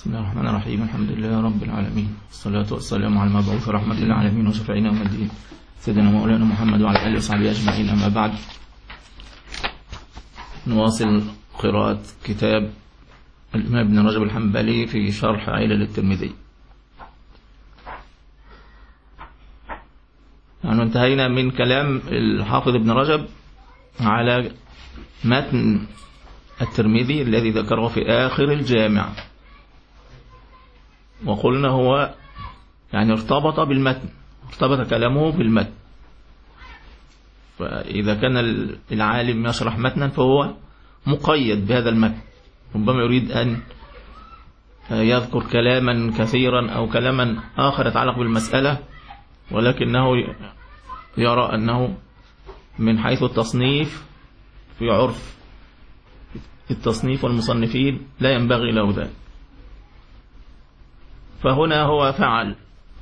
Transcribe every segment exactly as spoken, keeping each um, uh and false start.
بسم الله الرحمن الرحيم. الحمد لله رب العالمين، والصلاة والسلام على المبعوث رحمة للعالمين وشفيعنا يوم الدين سيدنا مولانا محمد وعلى آله وصحبه أجمعين. أما بعد، نواصل قراءة كتاب الإمام ابن رجب الحنبلي في شرح علل الترمذي. يعني انتهينا من كلام الحافظ ابن رجب على متن الترمذي الذي ذكره في آخر الجامع، وقلنا هو يعني ارتبط بالمتن، ارتبط كلامه بالمتن. فإذا كان العالم يشرح متنا فهو مقيد بهذا المتن، ربما يريد أن يذكر كلاما كثيرا أو كلاما آخر يتعلق بالمسألة، ولكنه يرى أنه من حيث التصنيف في عرف التصنيف والمصنفين لا ينبغي له ذلك. فهنا هو فعل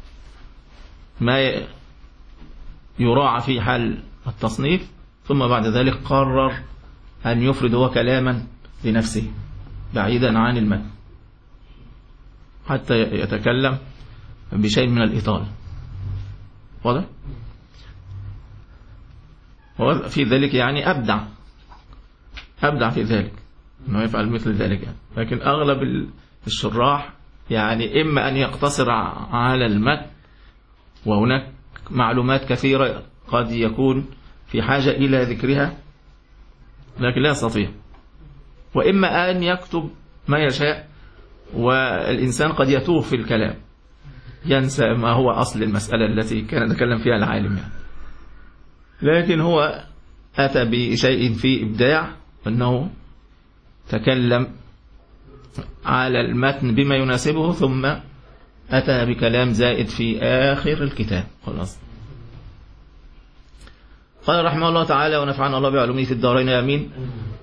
ما يراعى في حال التصنيف، ثم بعد ذلك قرر أن يفرد هو كلاما لنفسه بعيدا عن المتن حتى يتكلم بشيء من الإطالة. واضح؟ في ذلك يعني أبدع أبدع في ذلك أنه يفعل مثل ذلك يعني. لكن أغلب الشراح يعني إما أن يقتصر على المتن، وهناك معلومات كثيرة قد يكون في حاجة إلى ذكرها لكن لا يستطيع، وإما أن يكتب ما يشاء، والإنسان قد يتوه في الكلام ينسى ما هو أصل المسألة التي كان يتكلم فيها العالم يعني. لكن هو أتى بشيء فيه إبداع، أنه تكلم على المتن بما يناسبه، ثم أتى بكلام زائد في آخر الكتاب. خلاص. قال رحمه الله تعالى ونفعنا الله بعلومه في الدارين آمين.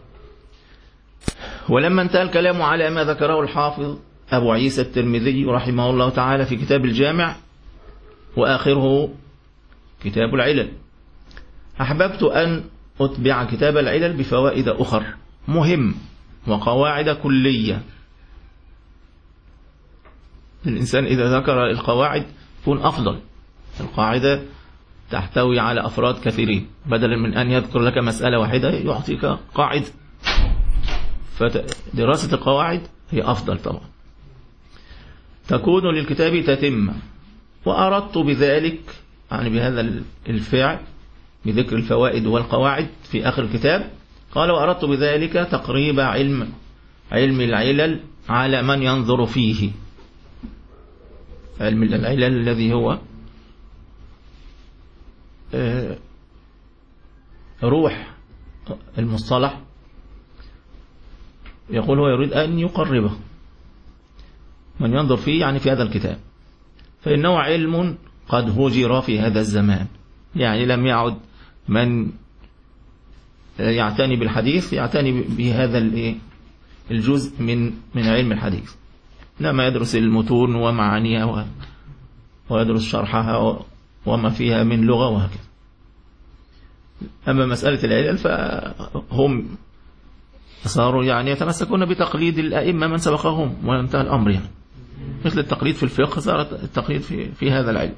ولما انتهى الكلام على ما ذكره الحافظ أبو عيسى الترمذي رحمه الله تعالى في كتاب الجامع، وآخره كتاب العلل، أحببت أن أتبع كتاب العلل بفوائد أخر مهم وقواعد كلية. الإنسان إذا ذكر القواعد يكون أفضل. القاعدة تحتوي على أفراد كثيرين، بدلا من أن يذكر لك مسألة واحدة يعطيك قاعدة. فدراسة القواعد هي أفضل طبعا، تكون للكتاب تتمة. وأردت بذلك يعني بهذا الفعل بذكر الفوائد والقواعد في آخر الكتاب، قال وأردت بذلك تقريب علم علم العلل على من ينظر فيه. علم العلل الذي هو روح المصطلح، يقول هو يريد أن يقربه من ينظر فيه يعني في هذا الكتاب، فإنه علم قد هجر في هذا الزمان. يعني لم يعد من يعتني بالحديث يعتني بهذا الجزء من من علم الحديث، لما يدرس المتون ومعانيها ويدرس شرحها وما فيها من لغة وهكذا. أما مسألة العلل فهم صاروا يعني يتمسكون بتقليد الأئمة من سبقهم وانتهى الأمر يعني. مثل التقليد في الفقه صار التقليد في, في هذا العلم.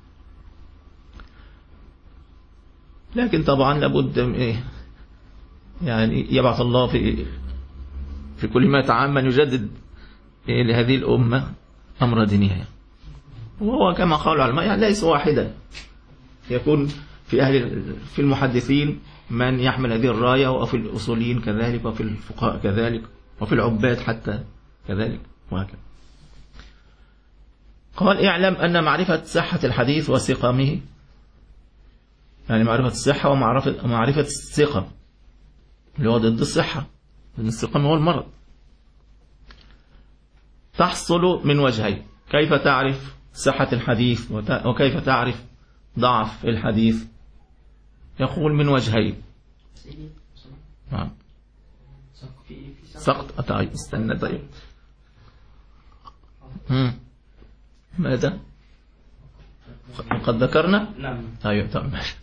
لكن طبعا لابد إيه يعني يبعث الله في في كل ما تعام من يجدد إيه لهذه الأمة أمر دينها، وهو كما قال العلماء يعني ليس واحدا. يكون في أهل في المحدثين من يحمل هذه الراية، وفي الأصوليين كذلك، وفي الفقهاء كذلك، وفي العباد حتى كذلك وهكذا. قال اعلم أن معرفة صحة الحديث وسقمه، يعني معرفة الصحة ومعرفة معرفة السقم اللي هو ضد الصحة، لأن السقم هو المرض، تحصل من وجهين. كيف تعرف صحة الحديث وكيف تعرف ضعف الحديث؟ يقول من وجهين. نعم. سقط. طيب استنى. طيب هم. ماذا قد ذكرنا؟ نعم. ايوه طيب ماشي.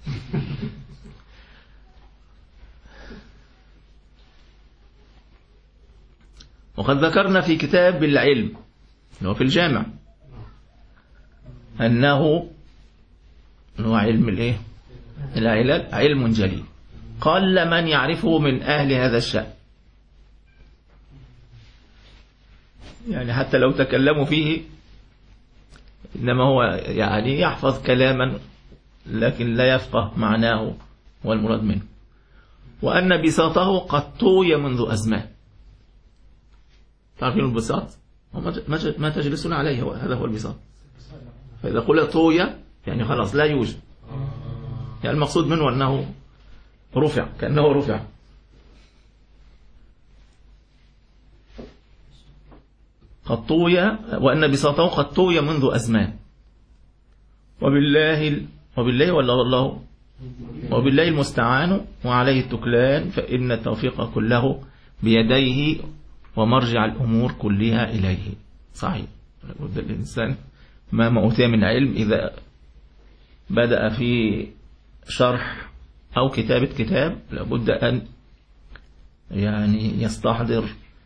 وقد ذكرنا في كتاب العلم اللي هو في الجامع، أنه هو علم الإيه؟ العلل علم جليل قل من يعرفه من أهل هذا الشأن، يعني حتى لو تكلموا فيه إنما هو يعني يحفظ كلاما لكن لا يفقه معناه والمراد منه. وأن بساطه قد طوي منذ أزمان. تعرفين البساط؟ ما تجلسون عليه، هذا هو البساط. فإذا قلت طوي يعني خلاص لا يوجد، يعني المقصود منه أنه رفع، كأنه رفع. قد طوي، وأن بساطه قد طوي منذ أزمان. وبالله وبالله ولا الله وبالله المستعان وعليه التكلان، فإن التوفيق كله بيديه ومرجع الأمور كلها إليه. صحيح. الإنسان ما أوتي من علم إذا بدأ في شرح أو كتابة كتاب لابد أن يعني يستحضر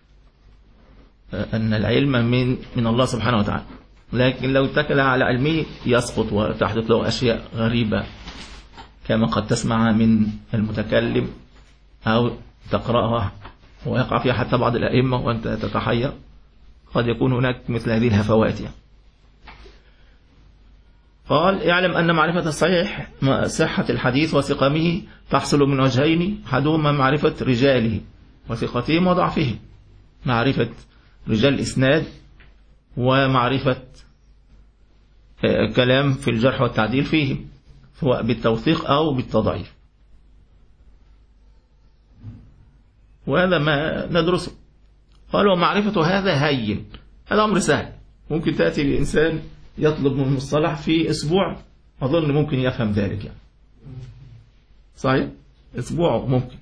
أن العلم من من الله سبحانه وتعالى، لكن لو اتكل على علمه يسقط وتحدث له أشياء غريبة كما قد تسمع من المتكلم أو تقرأها ويقع فيها حتى بعض الأئمة وأنت تتحير. قد يكون هناك مثل هذه الهفوات يعني. قال اعلم أن معرفة الصحيح صحة الحديث وسقمه تحصل من وجهين، أحدهما معرفة رجاله وثقتهم وضعفهم، معرفة رجال الإسناد ومعرفة كلام في الجرح والتعديل فيهم سواء بالتوثيق أو بالتضعيف، وهذا ما ندرسه. قال ومعرفة هذا هين، هذا أمر سهل، ممكن تأتي الإنسان يطلب من المصطلح في أسبوع أظن ممكن يفهم ذلك يعني. صحيح؟ أسبوع ممكن.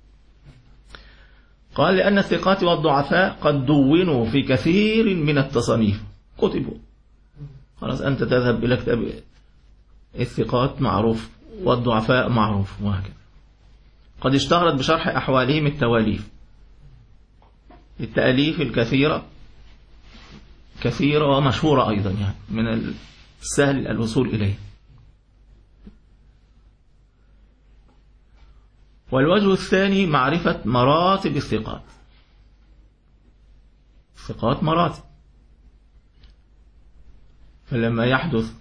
قال لأن الثقات والضعفاء قد دونوا في كثير من التصانيف، كتبوا. خلاص أنت تذهب إلى كتاب الثقات معروف والضعفاء معروف وهكذا. قد اشتهرت بشرح أحوالهم التواليف، التأليف الكثيرة كثيرة ومشهورة أيضا، يعني من السهل الوصول إليه. والوجه الثاني معرفة مراتب الثقات. الثقات مراتب، فلما يحدث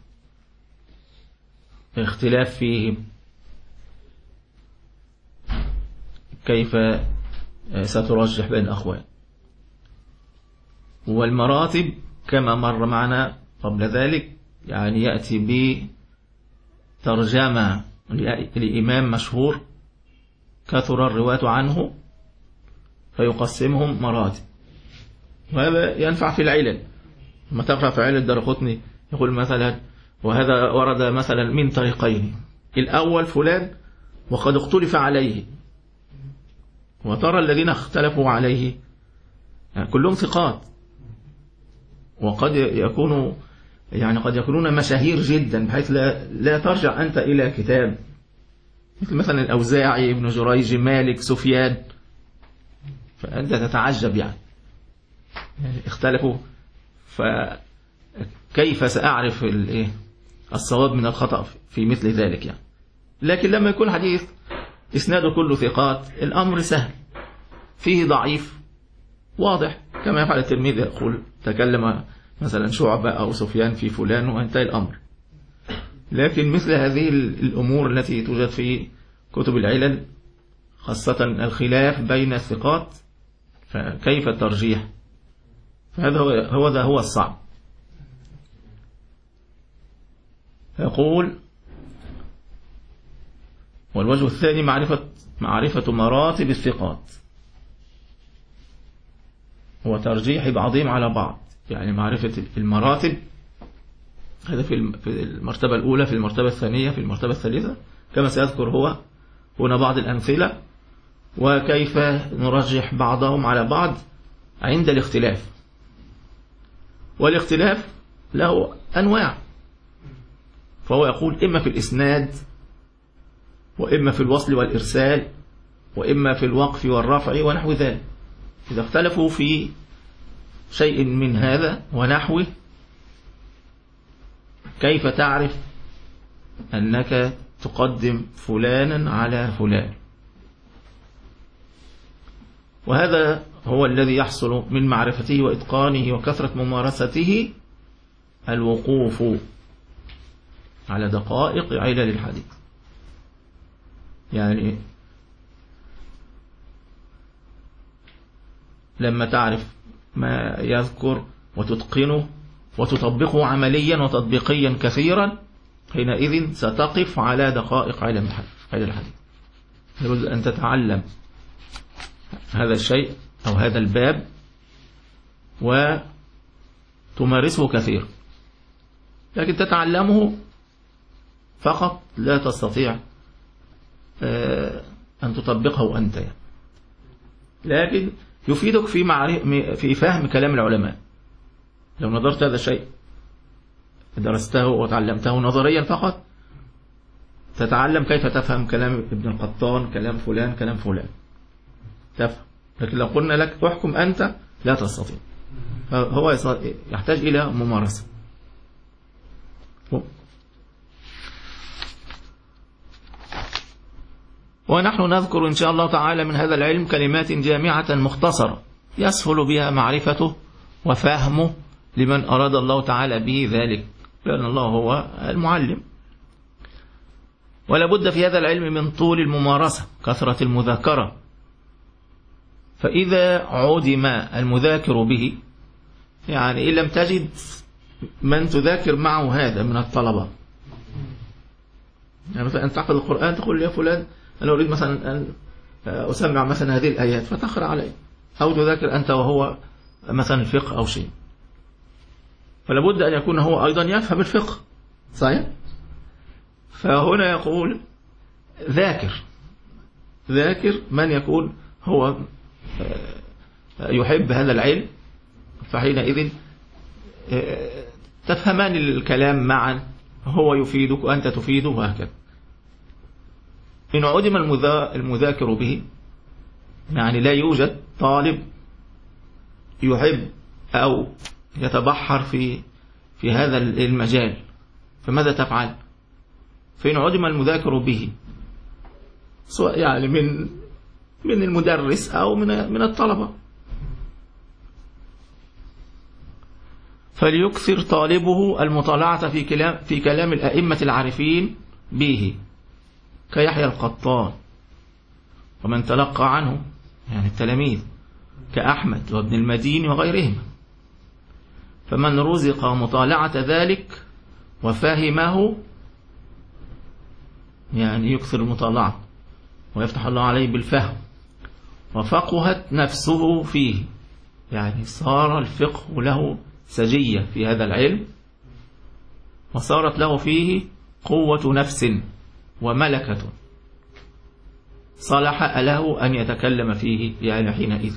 اختلاف فيهم كيف سترجح بين الأخوان. والمراتب كما مر معنا قبل ذلك يعني يأتي بترجمة لإمام مشهور كثر الرواة عنه فيقسمهم مراتب، وهذا ينفع في العلل. لما تقرأ في علل الدارقطني يقول مثلا وهذا ورد مثلا من طريقين، الأول فلان وقد اختلف عليه، وترى الذين اختلفوا عليه يعني كلهم ثقات، وقد يكونوا يعني قد يكونون مشاهير جدا بحيث لا, لا ترجع أنت إلى كتاب مثل مثلا الأوزاعي، ابن جريج، مالك، سفيان، فأنت تتعجب يعني, يعني اختلفوا، فكيف سأعرف الصواب من الخطأ في مثل ذلك يعني. لكن لما يكون حديث إسناده كله ثقات الأمر سهل، فيه ضعيف واضح كما يفعل التلميذ، يقول تكلم مثلا شعبة أو سفيان في فلان وانتهى الأمر. لكن مثل هذه الأمور التي توجد في كتب العلل خاصة الخلاف بين الثقات، فكيف الترجيح؟ فهذا هو هو ده هو الصعب. يقول والوجه الثاني معرفة معرفة مراتب الثقات وترجيح بعضهم على بعض، يعني معرفة المراتب، هذا في المرتبة الأولى، في المرتبة الثانية، في المرتبة الثالثة، كما سيذكر هو هنا بعض الأمثلة، وكيف نرجح بعضهم على بعض عند الاختلاف. والاختلاف له أنواع، فهو يقول إما في الإسناد، وإما في الوصل والإرسال، وإما في الوقف والرفع ونحو ذلك. إذا اختلفوا في شيء من هذا ونحوه كيف تعرف أنك تقدم فلانا على فلان. وهذا هو الذي يحصل من معرفته وإتقانه وكثرة ممارسته الوقوف على دقائق علل الحديث. يعني لما تعرف ما يذكر وتتقنه وتطبقه عمليا وتطبيقيا كثيرا، حينئذ ستقف على دقائق علم الحديث. يجب أن تتعلم هذا الشيء أو هذا الباب وتمارسه كثيرا، لكن تتعلمه فقط لا تستطيع أن تطبقه أنت يعني. لكن يفيدك في في فهم كلام العلماء. لو نظرت هذا الشيء درسته وتعلمته نظريا فقط، تتعلم كيف تفهم كلام ابن القطان، كلام فلان، كلام فلان، تفهم. لكن لو قلنا لك احكم أنت لا تستطيع. فهو يحتاج إلى ممارسة. ونحن نذكر إن شاء الله تعالى من هذا العلم كلمات جامعة مختصرة يسهل بها معرفته وفهمه لمن أراد الله تعالى به ذلك، لأن الله هو المعلم. ولا بد في هذا العلم من طول الممارسة، كثرة المذاكرة. فإذا عدم المذاكر به، يعني إن لم تجد من تذاكر معه هذا من الطلبة، يعني مثلا أن تعقد القرآن تقول يا فلان أنا أريد مثلا أن أسمع مثلا هذه الآيات فتقرأ عليه، أو تذاكر أنت وهو مثلا الفقه أو شيء. فلا بد أن يكون هو أيضا يفهم الفقه، صحيح؟ فهنا يقول ذاكر ذاكر من يكون هو يحب هذا العلم، فحينئذ تفهمان الكلام معا، هو يفيدك وأنت تفيده وهكذا. إن عدم المذاكر به، يعني لا يوجد طالب يحب أو يتبحر في في هذا المجال، فماذا تفعل؟ فإن عدم المذاكر به، سواء يعني من من المدرس أو من من الطلبة، فليكثر طالبه المطالعة في كلام في كلام الأئمة العارفين به كيحيى القطان ومن تلقى عنه، يعني التلاميذ كأحمد وابن المديني وغيرهم. فمن رزق مطالعة ذلك وفهمه، يعني يكثر المطالعة ويفتح الله عليه بالفهم، وفقهت نفسه فيه، يعني صار الفقه له سجية في هذا العلم، وصارت له فيه قوة نفس وملكة، صلح له أن يتكلم فيه يعني حينئذ.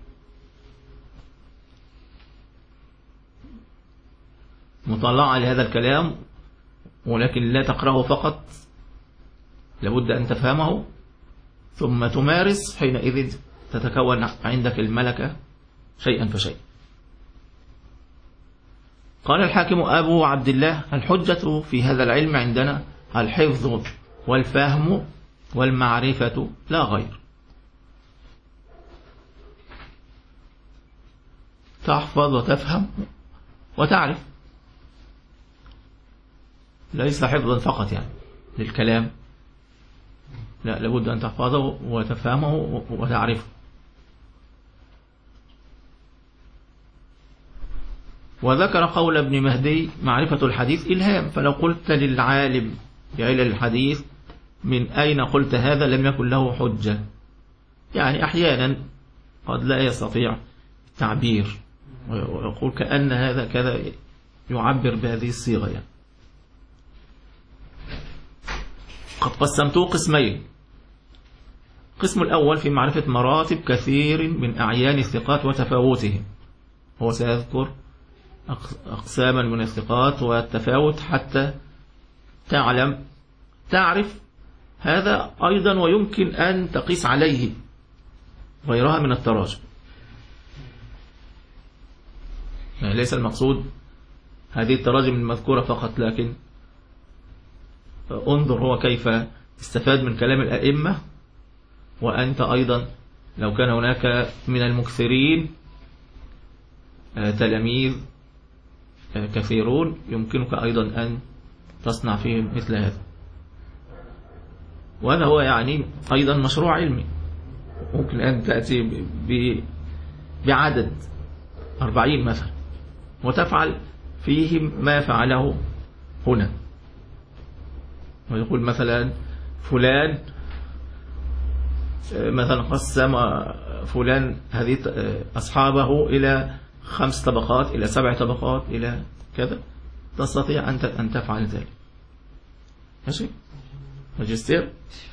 مطلع لهذا الكلام، ولكن لا تقرأه فقط، لابد أن تفهمه ثم تمارس، حينئذ تتكون عندك الملكة شيئا فشيئا. قال الحاكم أبو عبد الله: الحجة في هذا العلم عندنا الحفظ والفهم والمعرفة لا غير. تحفظ وتفهم وتعرف، ليس حفظا فقط يعني للكلام، لا، لابد أن تحفظه وتفهمه وتعرفه. وذكر قول ابن مهدي: معرفة الحديث إلهام، فلو قلت للعالم بعلل الحديث من أين قلت هذا لم يكن له حجة. يعني أحيانا قد لا يستطيع التعبير ويقول كأن هذا كذا، يعبر بهذه الصيغة يعني. قد قسمته قسمين: القسم الأول في معرفة مراتب كثير من أعيان الثقات وتفاوتهم، هو سيذكر أقساما من الثقات والتفاوت حتى تعلم تعرف هذا أيضا، ويمكن أن تقيس عليه غيرها من التراجم. يعني ليس المقصود هذه التراجم المذكورة فقط، لكن انظر هو كيف استفاد من كلام الأئمة، وأنت أيضا لو كان هناك من المكثرين تلاميذ كثيرون يمكنك أيضا أن تصنع فيهم مثل هذا. وهذا هو يعني أيضا مشروع علمي، ممكن أن تأتي بعدد أربعين مثلا وتفعل فيهم ما فعله هنا، ويقول مثلا فلان مثلا قسم فلان هذه أصحابه إلى خمس طبقات، إلى سبع طبقات، إلى كذا، تستطيع أنت أن تفعل ذلك. ماشي؟ ماجستير.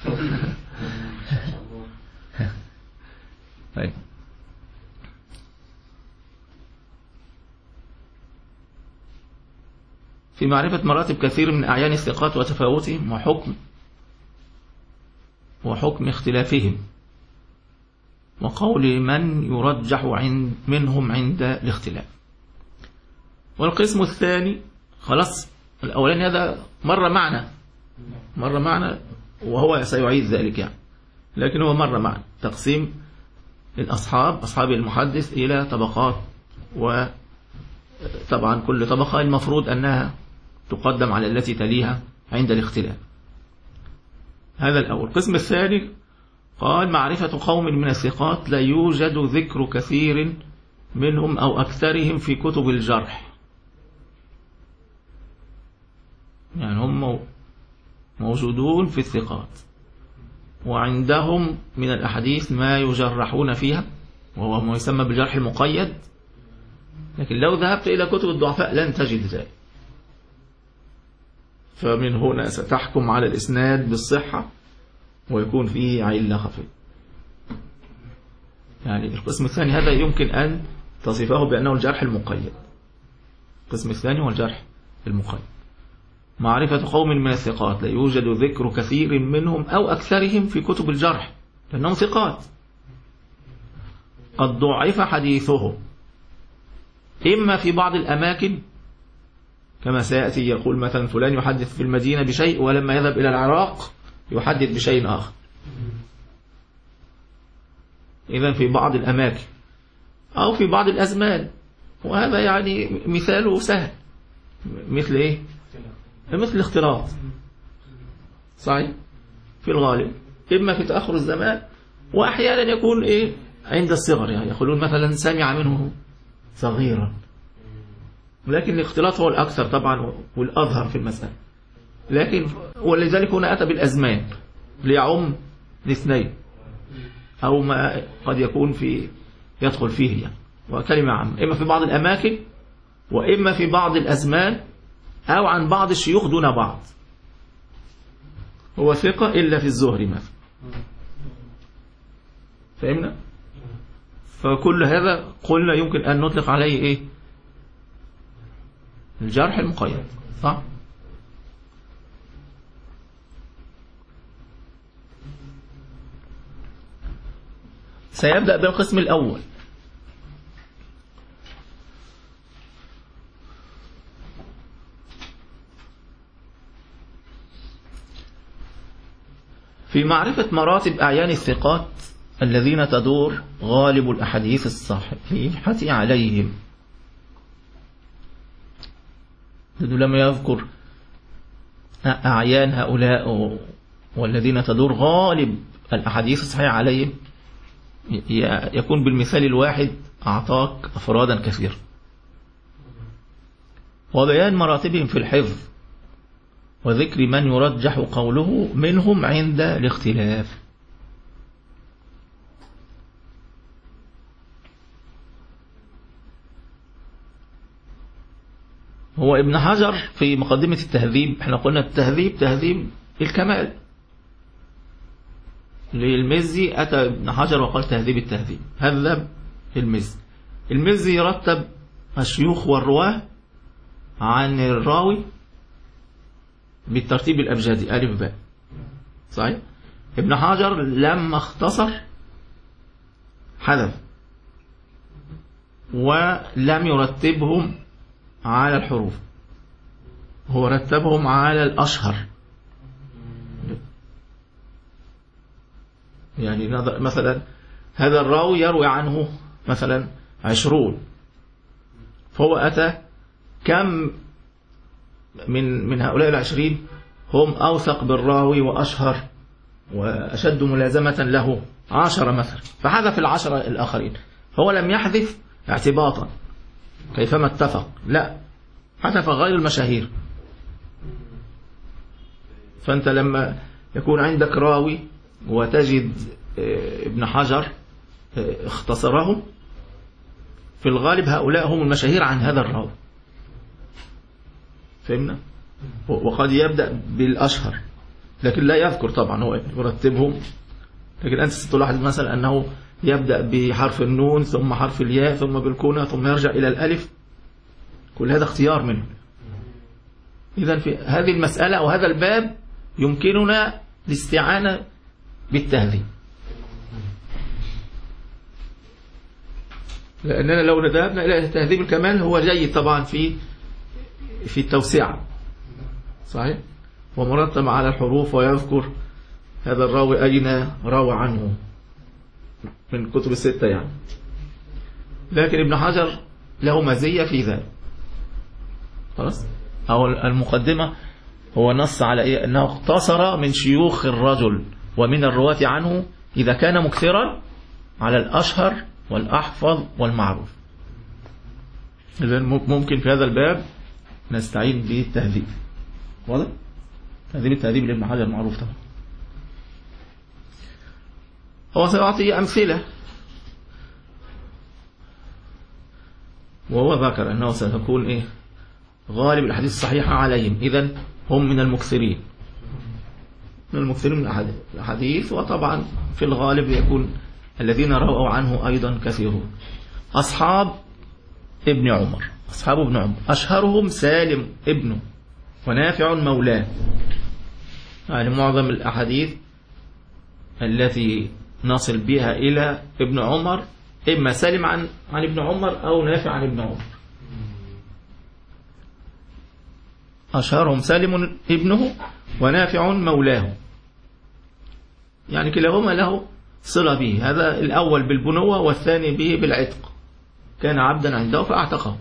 طيب في معرفة مراتب كثير من أعيان الثقات وتفاوتهم وحكم وحكم اختلافهم، وقول من يرجح عند منهم عند الاختلاف. والقسم الثاني خلاص، الأولاني هذا مر معنا مر معنا وهو سيعيد ذلك يعني، لكن هو مر معنا تقسيم الأصحاب أصحاب المحدث إلى طبقات، وطبعا كل طبقة المفروض أنها تقدم على التي تليها عند الاختلاف. هذا الأول. القسم الثاني قال معرفة قوم من الثقات لا يوجد ذكر كثير منهم أو أكثرهم في كتب الجرح، يعني هم موجودون في الثقات وعندهم من الأحاديث ما يجرحون فيها، وهو ما يسمى بالجرح المقيد، لكن لو ذهبت إلى كتب الضعفاء لن تجد ذلك. فمن هنا ستحكم على الإسناد بالصحة ويكون فيه علة خفية. يعني القسم الثاني هذا يمكن أن تصفه بأنه الجرح المقيد. القسم الثاني هو الجرح المقيد، معرفة قوم من الثقات لا يوجد ذكر كثير منهم أو أكثرهم في كتب الجرح لأنهم ثقات قد ضعف حديثهم، إما في بعض الأماكن كما سيأتي، يقول مثلا فلان يحدث في المدينة بشيء ولما يذهب إلى العراق يحدث بشيء آخر. إذن في بعض الأماكن أو في بعض الأزمان، وهذا يعني مثاله سهل، مثل إيه؟ مثل الاختلاط، صحيح؟ في الغالب إما في تأخر الزمان، وأحيانا يكون إيه عند الصغر، يعني يقولون مثلا سمع منه صغيرا، لكن الاختلاط هو الأكثر طبعا والأظهر في المسألة. لكن ولذلك هنا أتى بالأزمان ليعم الاثنين، أو ما قد يكون في يدخل فيه يعني، وكلمة عامة، إما في بعض الأماكن وإما في بعض الأزمان، أو عن بعض الشيوخ دون بعض. هو ثقة إلا في الزهري مثلا، فهمنا؟ فكل هذا قلنا يمكن أن نطلق عليه إيه؟ الجرح المقيد، صح؟ سيبدأ بالقسم الأول. في معرفة مراتب أعيان الثقات الذين تدور غالب الأحاديث الصحيحة عليهم. لما يذكر أعيان هؤلاء والذين تدور غالب الأحاديث الصحيحة عليهم، يكون بالمثال الواحد أعطاك أفرادا كثيرة، وبيان مراتبهم في الحفظ وذكر من يرجح قوله منهم عند الاختلاف. هو ابن حجر في مقدمة التهذيب، احنا قلنا التهذيب تهذيب الكمال للمزي، أتى ابن حجر وقال تهذيب التهذيب، هذب المزي. المزي يرتب الشيوخ والرواه عن الراوي بالترتيب الأبجدي ألف باء، صحيح؟ ابن حجر لما اختصر حذف ولم يرتبهم على الحروف، هو رتبهم على الأشهر. يعني مثلا هذا الراوي يروي عنه مثلا عشرون، فهو أتى كم من من هؤلاء العشرين هم أوثق بالراوي وأشهر وأشد ملازمة له عشرة مثلا، فحذف العشرة الآخرين. هو لم يحذف اعتباطا كيفما اتفق، لا، حذف غير المشاهير. فأنت لما يكون عندك راوي وتجد ابن حجر اختصره، في الغالب هؤلاء هم المشاهير عن هذا الراوي، فهمنا؟ وقد يبدأ بالأشهر لكن لا يذكر طبعا، هو يرتبهم. لكن أنت ستلاحظ مثلا أنه يبدأ بحرف النون ثم حرف الياء ثم بالكونة ثم يرجع إلى الألف، كل هذا اختيار منه. إذن في هذه المسألة أو هذا الباب يمكننا الاستعانة بالتهذيب، لأننا لو ذهبنا إلى تهذيب الكمال هو جيد طبعا في في التوسعة، صحيح، ومرتب على الحروف ويذكر هذا الراوي أين روى عنه من كتب الستة يعني. لكن ابن حجر له مزية في ذلك، خلاص. أو المقدمة هو نص على إيه؟ أنه اقتصر من شيوخ الرجل ومن الرواة عنه إذا كان مكثرا على الأشهر والأحفظ والمعروف. إذن ممكن في هذا الباب نستعين بالتهذيب، واضح؟ تهذيب التهذيب لابن حجر معروف طبعا. هو سيعطي أمثلة، وهو ذكر أنه ستكون إيه؟ غالب الأحاديث الصحيحة عليهم، إذن هم من المكثرين من المكثرين من الأحاديث، وطبعا في الغالب يكون الذين رووا عنه أيضا كثيرون. أصحاب ابن عمر أصحاب ابن عمر أشهرهم سالم ابنه ونافع مولاه، يعني معظم الأحاديث التي نصل بها إلى ابن عمر إما سالم عن عن ابن عمر أو نافع عن ابن عمر. أشهرهم سالم ابنه ونافع مولاه، يعني كلاهما له صلة به، هذا الأول بالبنوة والثاني به بالعتق، كان عبدا عنده فأعتقه.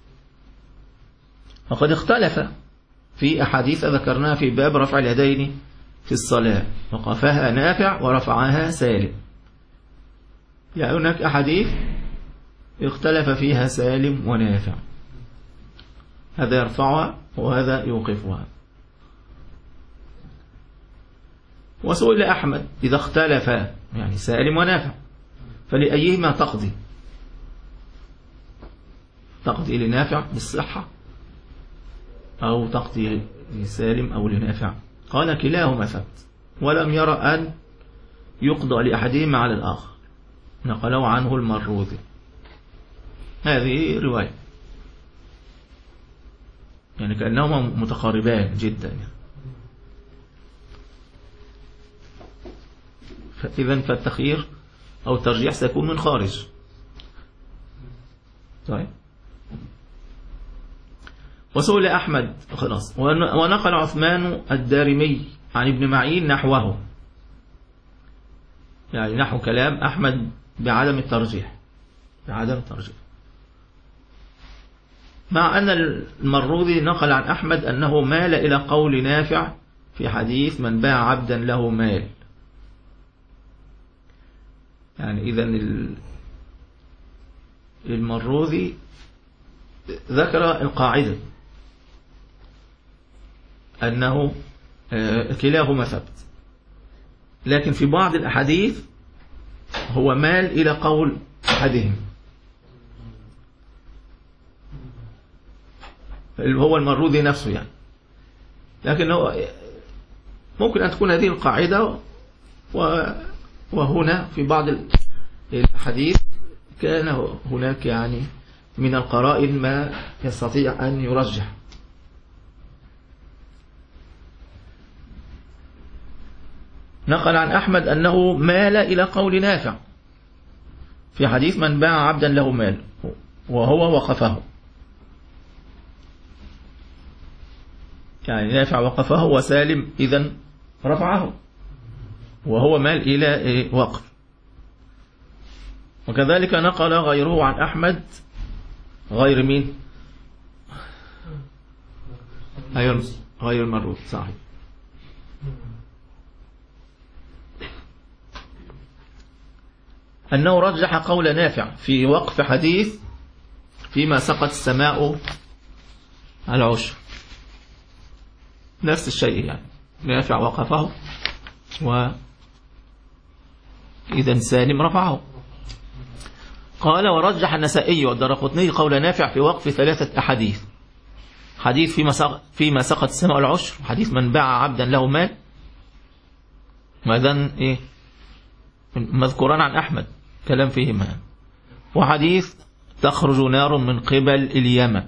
وقد اختلف في أحاديث ذكرناها في باب رفع اليدين في الصلاة، وقفها نافع ورفعها سالم. يعني هناك أحاديث اختلف فيها سالم ونافع، هذا يرفعها وهذا يوقفها. وسئل أحمد إذا اختلف يعني سالم ونافع فلأيهما تقضي؟ تقضي لنافع بالصحة أو تقضي لسالم أو لنافع؟ قال كلاهما ثبت، ولم يرى أن يقضى لأحدهما على الآخر، نقلوا عنه المروذي. هذه رواية يعني كأنهما متقاربان جدا يعني. فإذا فالتخيير أو الترجيح سيكون من خارج. طيب. وسئل أحمد خلاص، ونقل عثمان الدارمي عن ابن معين نحوه، يعني نحو كلام أحمد بعدم الترجيح بعدم الترجيح مع أن المروذي نقل عن أحمد أنه مال إلى قول نافع في حديث من باع عبدا له مال. يعني إذن المروذي ذكر القاعدة أنه كلاهما ثبت، لكن في بعض الأحاديث هو مال إلى قول أحدهم، هو المروذي نفسه يعني. لكن هو ممكن أن تكون هذه القاعدة، وهنا في بعض الحديث كان هناك يعني من القرائن ما يستطيع أن يرجح. نقل عن أحمد أنه مال إلى قول نافع في حديث من باع عبدا له مال، وهو وقفه، يعني نافع وقفه وسالم إذن رفعه، وهو مال إلى وقف. وكذلك نقل غيره عن أحمد، غير مين؟ غير المروي، صحيح. أنه رجح قول نافع في وقف حديث فيما سقط السماء العشر، نفس الشيء يعني، نافع وقفه وإذا سالم رفعه. قال ورجح النسائي والدرقطني قول نافع في وقف ثلاثة أحاديث: حديث فيما سقط, فيما سقط السماء العشر، حديث من باع عبدا له مال، وإذن إيه مذكوران عن أحمد كلام فيهما، وحديث تخرج نار من قبل اليمن،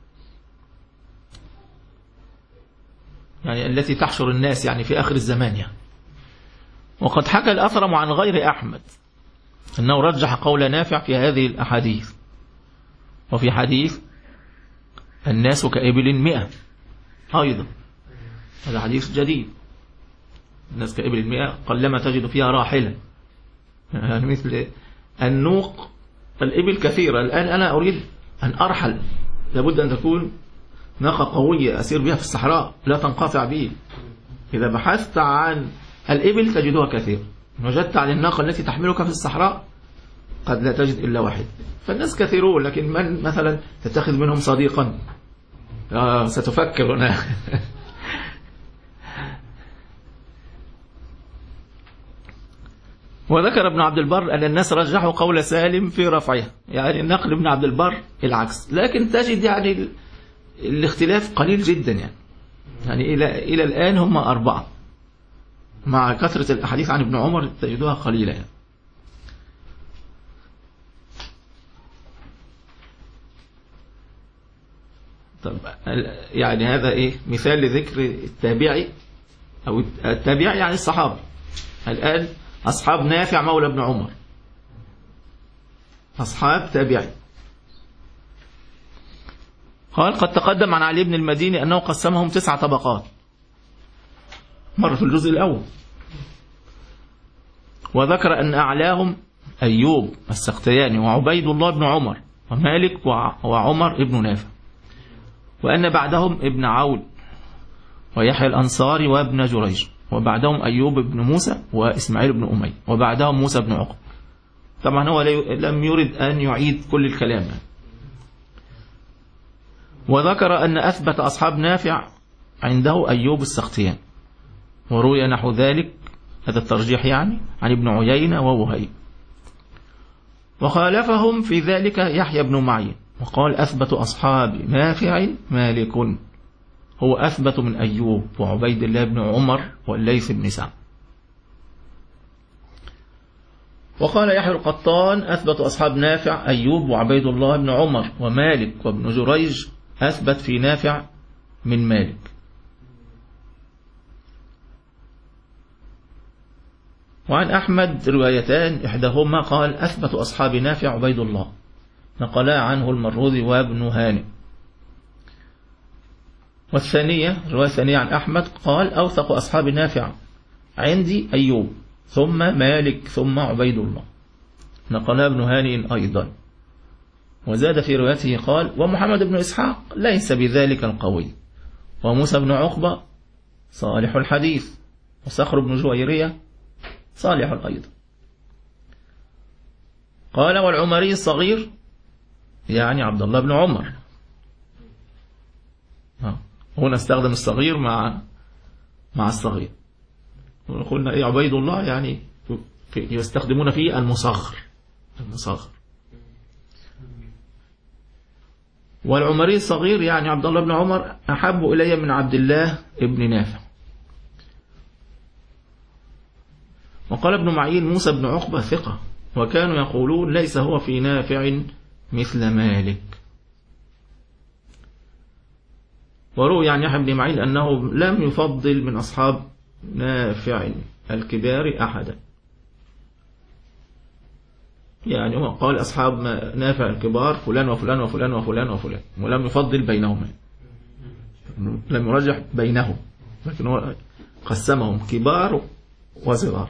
يعني التي تحشر الناس يعني في آخر الزمان يعني. وقد حكى الأثرم عن غير أحمد أنه رجح قول نافع في هذه الأحاديث. وفي حديث الناس كإبل مئة أيضا، هذا حديث جديد، الناس كإبل مئة قلما تجد فيها راحلة، يعني مثل النوق الإبل كثيرة، الآن أنا أريد أن أرحل، لابد أن تكون ناقة قوية أسير بها في الصحراء لا تنقطع بي. إذا بحثت عن الإبل تجدها كثير، وجدت عن الناقة التي تحملك في الصحراء قد لا تجد إلا واحد. فالناس كثيرون، لكن من مثلا تتخذ منهم صديقا؟ آه ستفكر هنا. وذكر ابن عبد البر أن الناس رجحوا قول سالم في رفعه، يعني نقل ابن عبد البر العكس، لكن تجد يعني الاختلاف قليل جدا، يعني يعني إلى إلى الآن هم أربعة، مع كثرة الأحاديث عن ابن عمر تجدها قليلة يعني. طب يعني هذا إيه مثال لذكر التابعي، أو التابعي يعني الصحابة. الآن أصحاب نافع مولى ابن عمر أصحاب تابعي. قال قد تقدم عن علي بن المديني أنه قسمهم تسع طبقات، مر في الجزء الأول، وذكر أن أعلاهم أيوب السختياني وعبيد الله بن عمر ومالك وعمر ابن نافع، وأن بعدهم ابن عون ويحيى الأنصاري وابن جريج، وبعدهم أيوب بن موسى وإسماعيل بن أمي، وبعدهم موسى بن عقب. طبعا هو لم يرد أن يعيد كل الكلام. وذكر أن أثبت أصحاب نافع عنده أيوب السختياني، وروي نحو ذلك، هذا الترجيح يعني، عن ابن عيينة ووهيب. وخالفهم في ذلك يحيى بن معين، وقال أثبت أصحاب نافع مالك، هو أثبت من أيوب وعبيد الله بن عمر والليث بن سعد. وقال يحيى القطان أثبت أصحاب نافع أيوب وعبيد الله بن عمر ومالك وابن جريج، أثبت في نافع من مالك. وعن أحمد روايتان، إحداهما قال أثبت أصحاب نافع عبيد الله، نقلا عنه المروذي وابن هانئ. والثانية رواية ثانية عن أحمد قال أوثق أصحاب نافع عندي أيوب ثم مالك ثم عبيد الله، نقلا ابن هانئ أيضا. وزاد في روايته قال ومحمد بن إسحاق ليس بذلك القوي، وموسى بن عقبة صالح الحديث، وصخر بن جويرية صالح أيضا. قال والعمري الصغير يعني عبد الله بن عمر، هنا استخدم الصغير مع مع الصغير، قلنا إيه عبيد الله يعني يستخدمون فيه المصغر المصغر. والعمري الصغير يعني عبد الله بن عمر أحب إلي من عبد الله ابن نافع. وقال ابن معين موسى بن عقبة ثقة، وكانوا يقولون ليس هو في نافع مثل مالك. وروي عن يحيى بن معين أنه لم يفضل من أصحاب نافع الكبار أحدا. يعني هو قال أصحاب نافع الكبار فلان وفلان وفلان وفلان وفلان، ولم يفضل بينهما، لم يرجح بينهم، لكن هو قسمهم كبار وصغار.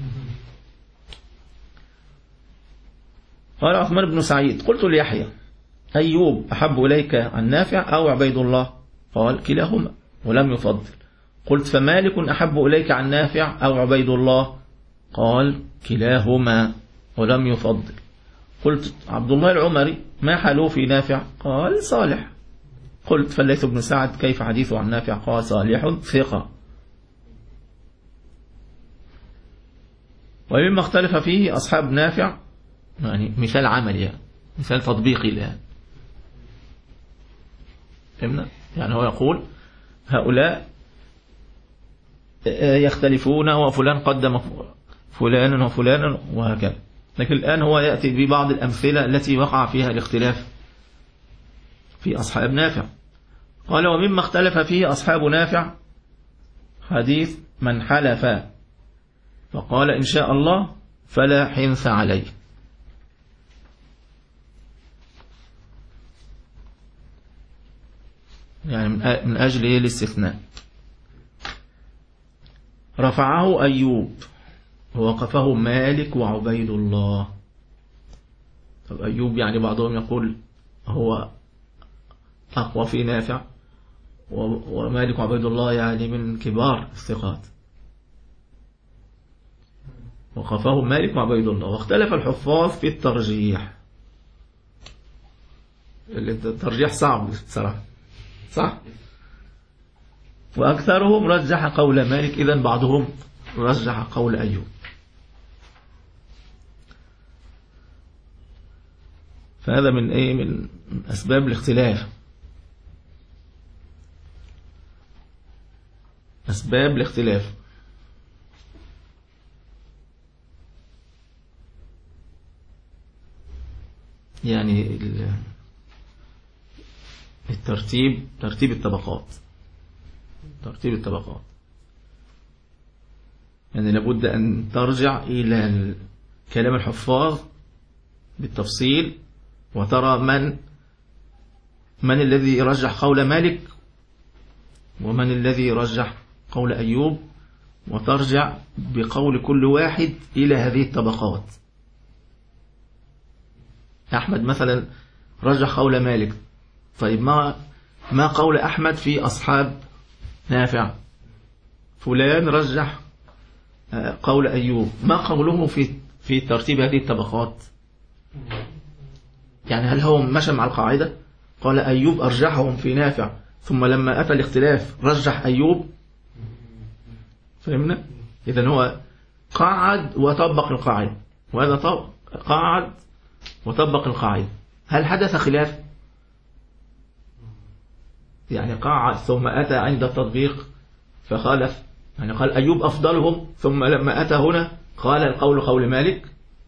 قال عثمان بن سعيد قلت ليحيى أيوب أحب إليك عن نافع أو عبيد الله؟ قال كلاهما ولم يفضل. قلت فمالك أحب إليك عن نافع أو عبيد الله؟ قال كلاهما ولم يفضل. قلت عبد الله العمري ما حاله في نافع؟ قال صالح. قلت فالليث بن سعد كيف حديثه عن نافع؟ قال صالح ثقة. ومما اختلف فيه أصحاب نافع، يعني مثال عملي يعني. مثال تطبيقي الآن، فهمنا؟ يعني هو يقول هؤلاء يختلفون وفلان قدم فلانا وفلانا وهكذا، لكن الآن هو يأتي ببعض الأمثلة التي وقع فيها الاختلاف في أصحاب نافع. قال ومما اختلف فيه أصحاب نافع حديث من حلف فقال إن شاء الله فلا حنث عليه. يعني من أجل الاستثناء. رفعه أيوب ووقفه مالك وعبيد الله. طب أيوب يعني بعضهم يقول هو أقوى في نافع، ومالك وعبيد الله يعني من كبار الثقات. وقفه مالك وعبيد الله. واختلف الحفاظ في الترجيح. الترجيح صعب بصراحة، صح؟ وأكثرهم رجح قول مالك، إذن بعضهم رجح قول أيوب. فهذا من إيه؟ من أسباب الاختلاف، أسباب الاختلاف. يعني الترتيب، ترتيب الطبقات، ترتيب الطبقات يعني لابد أن ترجع إلى كلام الحفاظ بالتفصيل، وترى من من الذي رجح قول مالك ومن الذي رجح قول أيوب، وترجع بقول كل واحد إلى هذه الطبقات. أحمد مثلا رجح قول مالك، طيب ما ما قول أحمد في أصحاب نافع؟ فلان رجح قول أيوب، ما قوله في في ترتيب هذه الطبقات؟ يعني هل هو مشى مع القاعدة؟ قال أيوب أرجحهم في نافع، ثم لما أتى الاختلاف رجح أيوب. فهمنا؟ إذن هو قاعد وطبق القاعدة، وهذا قاعد وطبق القاعدة. هل حدث خلاف؟ يعني قاعد ثم أتى عند التطبيق فخالف، يعني قال أيوب أفضلهم، ثم لما أتى هنا قال القول قول مالك.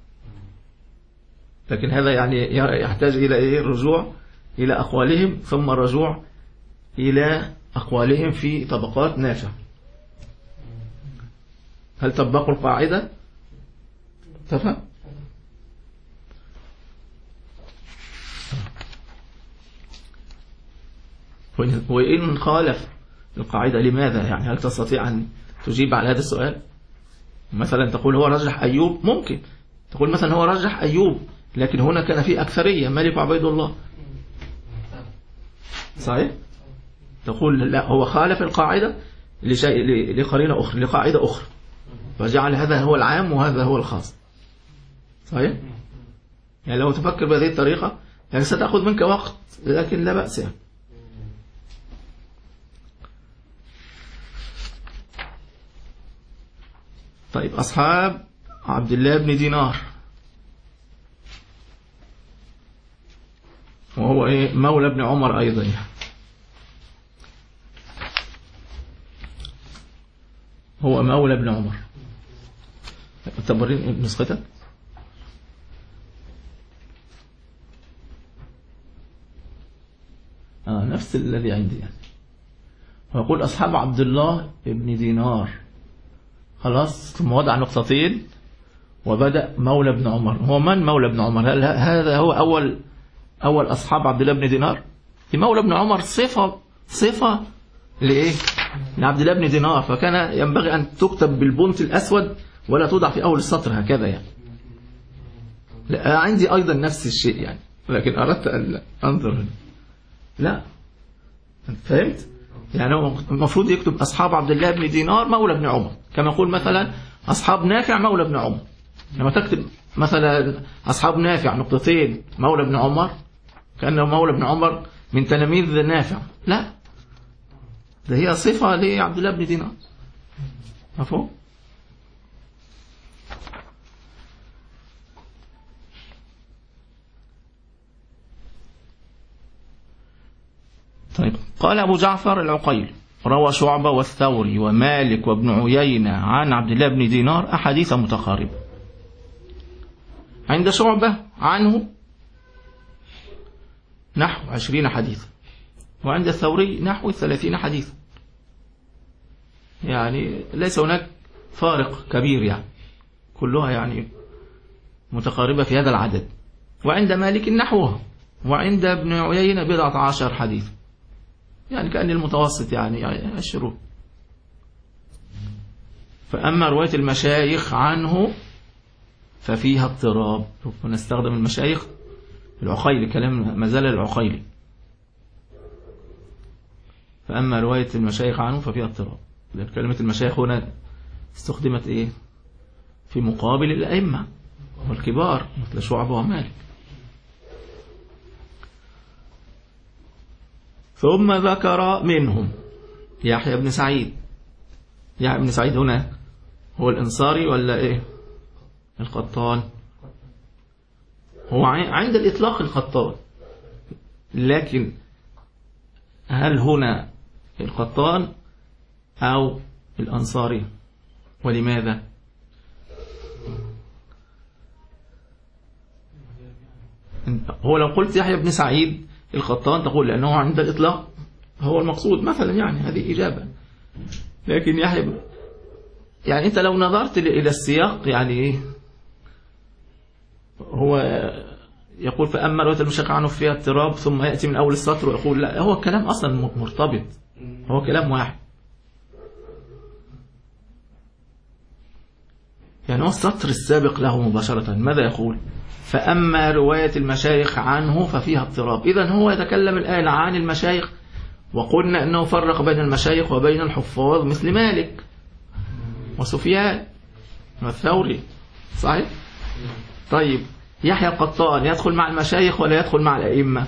لكن هذا يعني يحتاج إلى إيه؟ الرجوع إلى أقوالهم، ثم الرجوع إلى أقوالهم في طبقات نافع. هل طبقوا القاعدة؟ تفهم؟ وإن خالف القاعدة لماذا؟ يعني هل تستطيع أن تجيب على هذا السؤال؟ مثلا تقول هو رجح أيوب، ممكن تقول مثلا هو رجح أيوب، لكن هنا كان في أكثرية مالك وعبيد الله، صحيح؟ تقول لا، هو خالف القاعدة لشيء، لقرينة أخرى، لقاعدة أخرى، فجعل هذا هو العام وهذا هو الخاص، صحيح؟ يعني لو تفكر بهذه الطريقة يعني ستأخذ منك وقت، لكن لا بأس يعني. طيب أصحاب عبد الله بن دينار، وهو إيه؟ مولى ابن عمر أيضا. هو مولى ابن عمر. تبرين نسختك؟ آه نفس الذي عندي يعني. ويقول أصحاب عبد الله بن دينار، خلاص، ثم وضع نقطتين وبدأ مولى بن عمر. هو من مولى بن عمر؟ هل هذا هو أول أول أصحاب عبد الله بن دينار؟ في مولى بن عمر صفة صفة لإيه؟ لعبد الله بن دينار، فكان ينبغي أن تكتب بالبنط الأسود ولا توضع في أول السطر هكذا يعني. لا عندي أيضا نفس الشيء يعني، لكن أردت أن أنظر. لا فهمت؟ يعني هو المفروض يكتب أصحاب عبد الله بن دينار مولى بن عمر، كما يقول مثلا أصحاب نافع مولى بن عمر. لما تكتب مثلا أصحاب نافع نقطتين مولى بن عمر كأنه مولى بن عمر من تلاميذ نافع، لا، ده هي صفة لعبد الله بن دينار. مفهوم؟ طيب قال أبو جعفر العقيل: روى شعبة والثوري ومالك وابن عيينة عن عبد الله بن دينار أحاديث متقاربة. عند شعبة عنه نحو عشرين حديثا، وعند الثوري نحو ثلاثين حديثا، يعني ليس هناك فارق كبير يعني، كلها يعني متقاربة في هذا العدد. وعند مالك نحوها، وعند ابن عيينة بضعة عشر حديث، يعني كأن المتوسط يعني عشرون. فأما رواية المشايخ عنه ففيها اضطراب. ونستخدم المشايخ العقيلي، كلام مازال العقيلي. فأما رواية المشايخ عنه ففيها اضطراب، لأن كلمة المشايخ هنا استخدمت إيه في مقابل الأئمة والكبار مثل شعبة ومالك. ثم ذكر منهم يحيى بن سعيد. يحيى بن سعيد هنا هو الأنصاري ولا إيه القطان؟ هو عند الإطلاق القطان، لكن هل هنا القطان أو الأنصاري؟ ولماذا؟ هو لو قلت يحيى بن سعيد القطان تقول لأنه عند الإطلاق هو المقصود مثلا، يعني هذه إجابة. لكن يحيى يعني أنت لو نظرت إلى السياق يعني إيه، هو يقول فأما رواية المشايخ عنه فيها اضطراب، ثم يأتي من أول السطر ويقول لا، هو كلام أصلا مرتبط، هو كلام واحد. يعني هو السطر السابق له مباشرة ماذا يقول؟ فأما رواية المشايخ عنه ففيها اضطراب. إذن هو يتكلم الآن عن المشايخ، وقلنا أنه فرق بين المشايخ وبين الحفاظ مثل مالك وسفيان والثوري، صحيح؟ طيب يحيى القطان يدخل مع المشايخ ولا يدخل مع الأئمة؟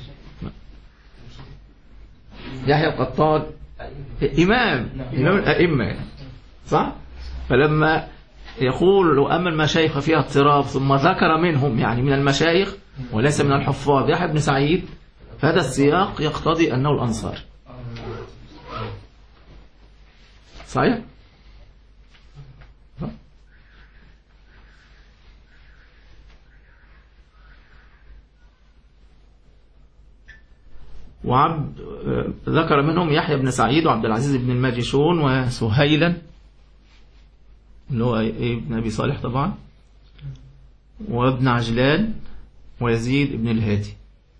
يحيى القطان إمام إمام الأئمة، صح؟ فلما يقول لو أما المشايخ فيها اضطراب ثم ذكر منهم يعني من المشايخ وليس من الحفاظ يحيى بن سعيد، فهذا السياق يقتضي أنه الأنصار، صحيح؟ وعبد ذكر منهم يحيى بن سعيد وعبد العزيز بن الماجشون وسهيلا اللي هو ابن أبي صالح طبعا، وابن عجلان ويزيد بن الهادي.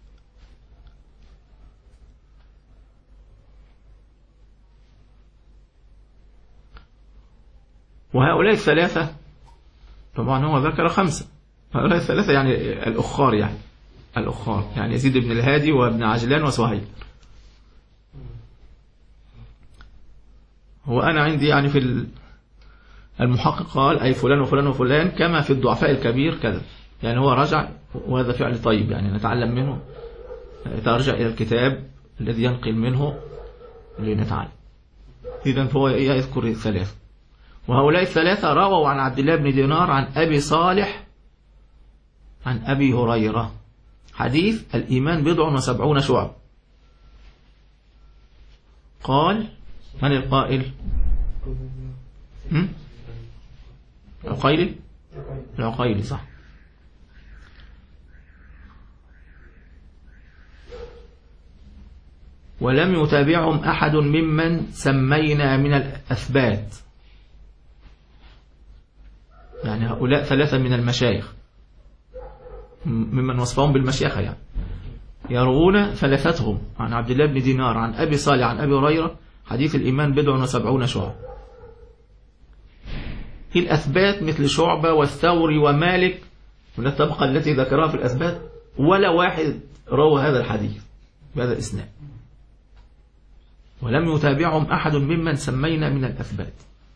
وهؤلاء الثلاثة طبعا هو ذكر خمسة، هؤلاء الثلاثة يعني الأخار يعني الأخار يعني يزيد بن الهادي وابن عجلان وسهيل. هو أنا عندي يعني في المحقق قال أي فلان وفلان وفلان كما في الضعفاء الكبير كذا، يعني هو رجع، وهذا فعل طيب يعني نتعلم منه، ترجع إلى الكتاب الذي ينقل منه لنتعلم. إذن فهو يذكر الثلاثة، وهؤلاء الثلاثة رووا عن عبد الله بن دينار عن أبي صالح عن أبي هريرة حديث الإيمان بضع وسبعون شعب. قال من القائل؟ العقيلي العقيلي صح. ولم يتابعهم أحد ممن سمينا من الأثبات، يعني يعني هؤلاء ثلاثة من المشايخ ممن وصفهم بالمشيخة، يعني يروون ثلاثتهم عن عبد الله بن دينار عن أبي صالح عن أبي هريرة حديث الإيمان بضع وسبعون شعبة. الأثبات مثل شعبة والثوري ومالك من الطبقة التي ذكرها في الأثبات ولا واحد روى هذا الحديث بهذا الإسناد، ولم يتابعهم أحد ممن سمينا من الأثبات،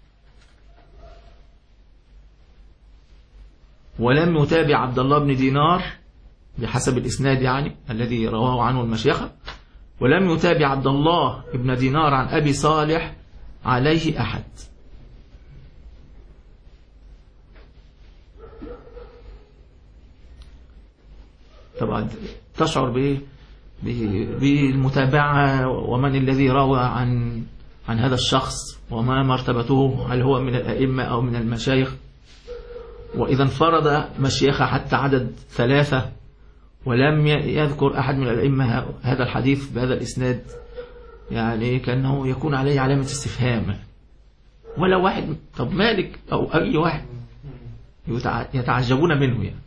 ولم يتابع عبد الله بن دينار بحسب الإسناد يعني الذي رواه عنه المشيخة، ولم يتابع عبد الله بن دينار عن أبي صالح عليه أحد. طبعا تشعر بإيه؟ بالمتابعة، ومن الذي روى عن عن هذا الشخص وما مرتبته، هل هو من الأئمة أو من المشايخ. وإذا انفرد مشيخة حتى عدد ثلاثة ولم يذكر أحد من الأئمة هذا الحديث بهذا الإسناد، يعني كأنه يكون عليه علامة استفهام. ولا واحد، طب مالك أو أي واحد يتعجبون منه يعني.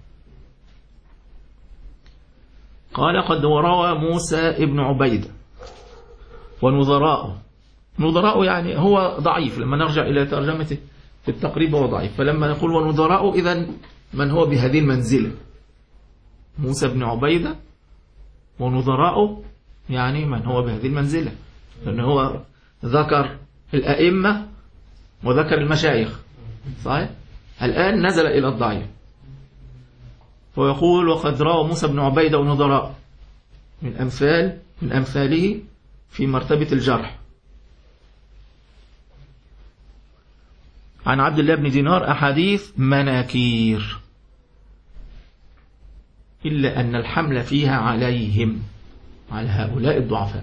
قال قد وروى موسى ابن عبيدة ونظراءه. نظراءه يعني هو ضعيف، لما نرجع إلى ترجمته في التقريب هو ضعيف، فلما نقول ونظراءه إذن من هو بهذه المنزلة، موسى بن عبيدة ونظراءه يعني من هو بهذه المنزلة، لأنه هو ذكر الأئمة وذكر المشايخ صحيح؟ الآن نزل إلى الضعيف، ويقول وقد روى موسى بن عبيدة ونظراء من أمثال من أمثاله في مرتبة الجرح عن عبد الله بن دينار أحاديث مناكير، إلا أن الحمل فيها عليهم، على هؤلاء الضعفاء.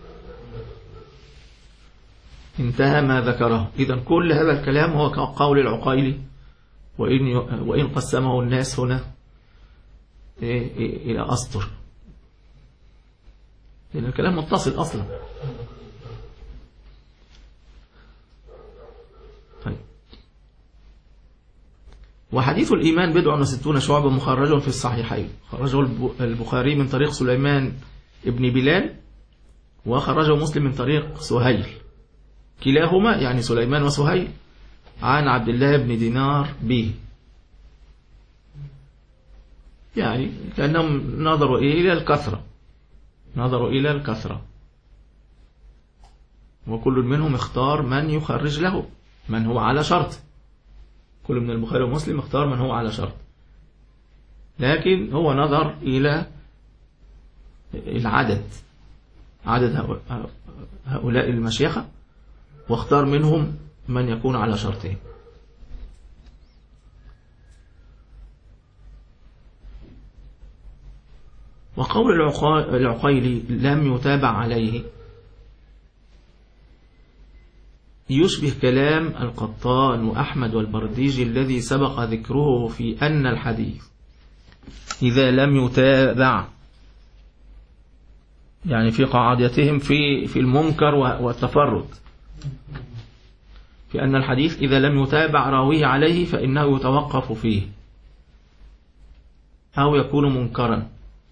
انتهى ما ذكره. إذن كل هذا الكلام هو كقول العقيلي، وإن وإن قسمه الناس هنا إلى أسطر، لأن الكلام متصل أصلا. طيب. وحديث الإيمان بضع وستون شعبة مخرج في الصحيحين، خرجه البخاري من طريق سليمان ابن بلال، وخرجه مسلم من طريق سهيل، كلاهما يعني سليمان وسهيل عن عبد الله بن دينار به، يعني كأنهم نظروا إلى الكثرة نظروا إلى الكثرة وكل منهم اختار من يخرج له، من هو على شرط. كل من البخاري ومسلم اختار من هو على شرط، لكن هو نظر إلى العدد، عدد هؤلاء المشيخة، واختار منهم من يكون على شرطه. وقول العقيلي لم يتابع عليه يشبه كلام القطان وأحمد والبرديجي الذي سبق ذكره في أن الحديث إذا لم يتابع، يعني في قاعدتهم في في المنكر والتفرد، في أن الحديث إذا لم يتابع راويه عليه فإنه يتوقف فيه أو يكون منكرا،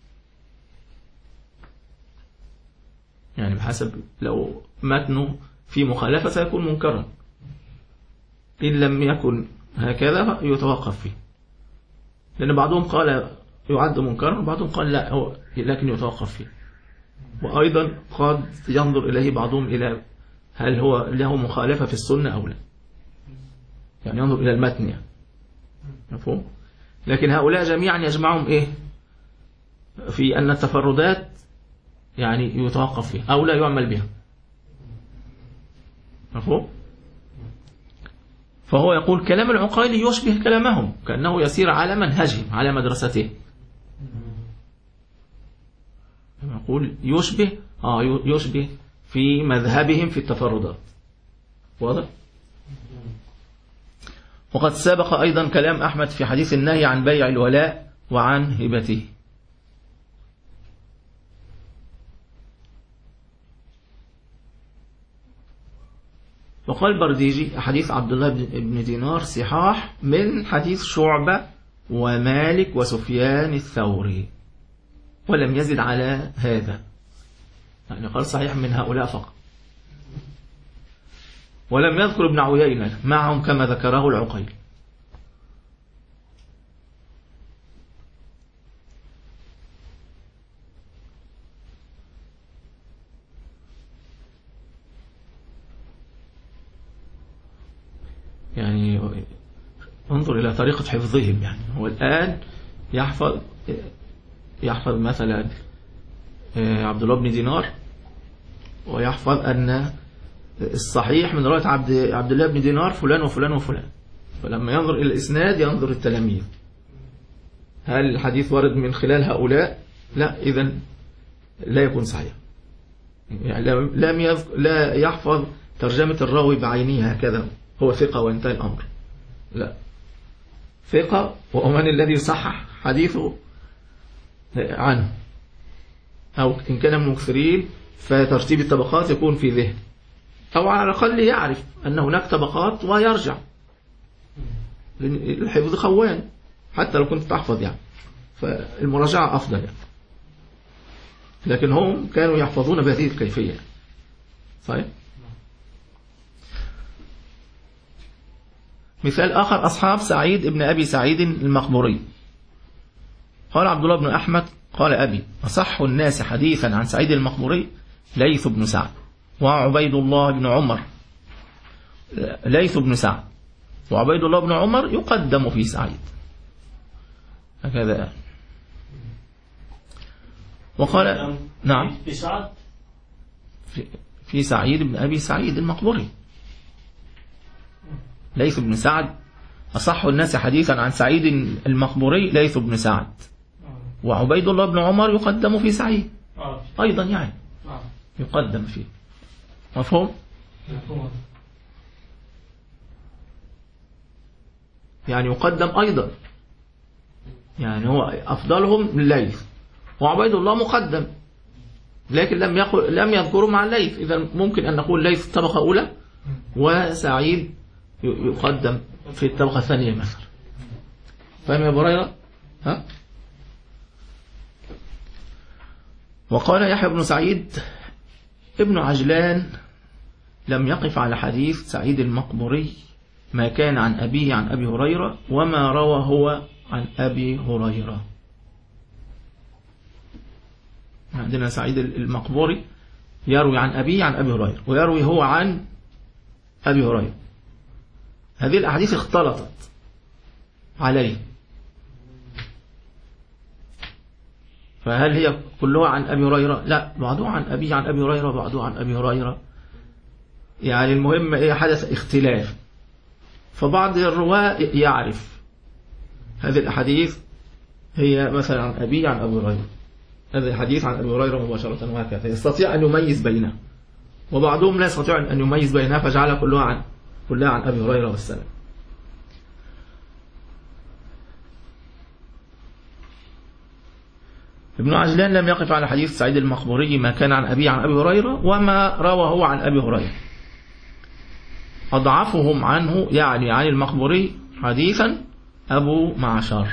يعني بحسب لو متنه في مخالفة سيكون منكرا، إن لم يكن هكذا يتوقف فيه، لأن بعضهم قال يعد منكرا وبعضهم قال لا هو لكن يتوقف فيه. وأيضا قد ينظر إليه بعضهم إلى هل هو له مخالفة في السنة أو لا، يعني ينظر إلى المتن يعني. مفهوم؟ لكن هؤلاء جميعا يجمعهم إيه في أن التفردات يعني يتوقف فيها أو لا يعمل بها. مفهوم؟ فهو يقول كلام العقيلي يشبه كلامهم، كأنه يسير على منهجهم على مدرسته. يقول يشبه آه يشبه في مذهبهم في التفردات. واضح؟ وقد سبق أيضا كلام أحمد في حديث النهي عن بيع الولاء وعن هبته. وقال البرديجي حديث عبد الله بن دينار صحاح من حديث شعبة ومالك وسفيان الثوري، ولم يزد على هذا، يعني قال صحيح من هؤلاء فقط، ولم يذكر ابن عيينة معهم كما ذكره العقيل. يعني انظر إلى طريقة حفظهم، يعني هو الآن يحفظ يحفظ مثلا عبد الله بن دينار، ويحفظ أن الصحيح من رواية عبد عبد الله بن دينار فلان وفلان وفلان، فلما ينظر إلى الإسناد ينظر التلاميذ، هل الحديث ورد من خلال هؤلاء؟ لا، إذن لا يكون صحيح. يعني لم يذ... لا يحفظ ترجمة الراوي بعينه هكذا هو ثقة وانتهى الأمر، لا، ثقة ومن الذي يصحح حديثه عنه، أو إن كان من المكثرين فترتيب الطبقات يكون في ذهن، أو على الأقل يعرف أن هناك طبقات ويرجع، لأن الحفظ خوان حتى لو كنت تحفظ يعني، فالمراجعة أفضل يعني. لكن هم كانوا يحفظون بهذه الكيفية. صحيح. مثال آخر أصحاب سعيد ابن أبي سعيد المقبوري. قال عبد الله بن أحمد قال أبي أصح الناس حديثا عن سعيد المقبوري ليث بن سعد وعبيد الله بن عمر. ليث بن سعد وعبيد الله بن عمر يقدم في سعيد هكذا. وقال نعم في سعد في, في سعيد بن أبي سعيد المقبوري. ليث بن سعد أصح الناس حديثا عن سعيد المقبوري ليث بن سعد، وعبيد الله بن عمر يقدم في سعيد أيضا، يعني يقدم فيه. مفهوم؟ يعني يقدم أيضا، يعني هو أفضلهم الليث، وعبيد الله مقدم لكن لم يقل لم يذكروا مع الليث، إذا ممكن أن نقول ليث طبقة أولى وسعيد يقدم في الطبقة الثانية مثلا. فاهم يا بريرة؟ ها؟ وقال يحيى بن سعيد ابن عجلان لم يقف على حديث سعيد المقبوري ما كان عن أبيه عن أبي هريرة وما روى هو عن أبي هريرة. عندنا سعيد المقبوري يروي عن أبيه عن أبي هريرة، ويروي هو عن أبي هريرة. هذه الأحاديث اختلطت عليه، فهل هي كلها عن أبي هريرة؟ لا، بعضها عن أبي عن أبي هريرة، بعضها عن أبي هريرة، يعني المهم إيه، حدث اختلاف. فبعض الرواة يعرف هذه الأحاديث هي مثلا عن أبي عن أبي هريرة، هذا الحديث عن أبي هريرة مباشرة، وهكذا يستطيع أن يميز بينها. وبعضهم لا يستطيع أن يميز بينها فجعل كلها عن كلها عن أبي هريرة والسلام. ابن عجلان لم يقف على حديث سعيد المقبوري ما كان عن أبي عن أبي هريرة وما روى هو عن أبي هريرة. أضعفهم عنه يعني عن المقبوري حديثا أبو معشر.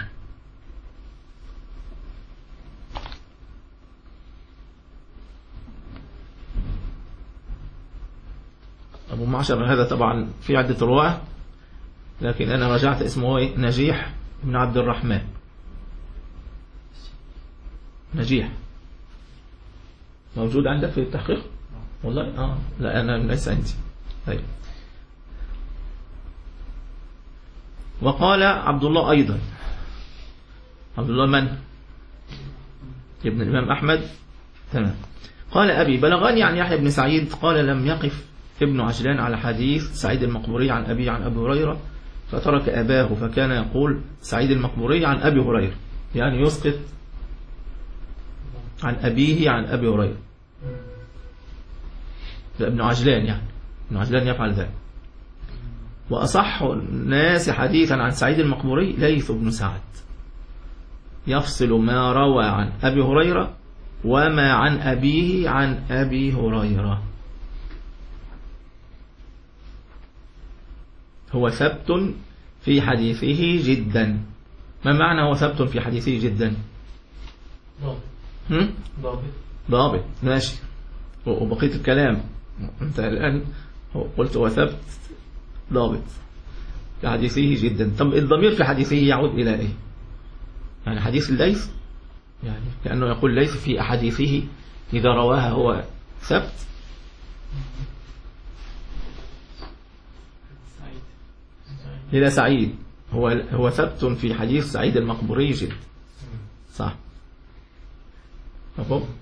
أبو معشر هذا طبعا في عدة رواه، لكن أنا رجعت اسمه إيه؟ نجيح بن عبد الرحمن. نجيح موجود عندك في التحقيق؟ والله آه لا أنا ليس عندي. طيب. وقال عبد الله أيضا، عبد الله من؟ ابن الإمام أحمد. تمام. قال أبي بلغني عن يحيى بن سعيد قال لم يقف ابن عجلان على حديث سعيد المقبوري عن أبي عن أبي هريرة فترك أباه، فكان يقول سعيد المقبوري عن أبي هريرة، يعني يسقط عن أبيه عن أبي هريرة. ده ابن عجلان، يعني ابن عجلان يفعل ذلك. وأصح الناس حديثا عن سعيد المقبوري ليث بن سعد، يفصل ما روى عن أبي هريرة وما عن أبيه عن أبي هريرة. هو ثبت في حديثه جدا. ما معنى هو ثبت في حديثه جدا؟ ضابط ضابط ضابط ماشي. وبقية الكلام أنت الآن قلت هو ثبت ضابط في حديثه جدا. طب الضمير في حديثه يعود إلى إيه؟ يعني حديث الليث، يعني كأنه يقول ليث في أحاديثه إذا رواها هو ثبت. إلى سعيد، هو هو ثبت في حديث سعيد المقبوري جدا، صح؟ مفهوم؟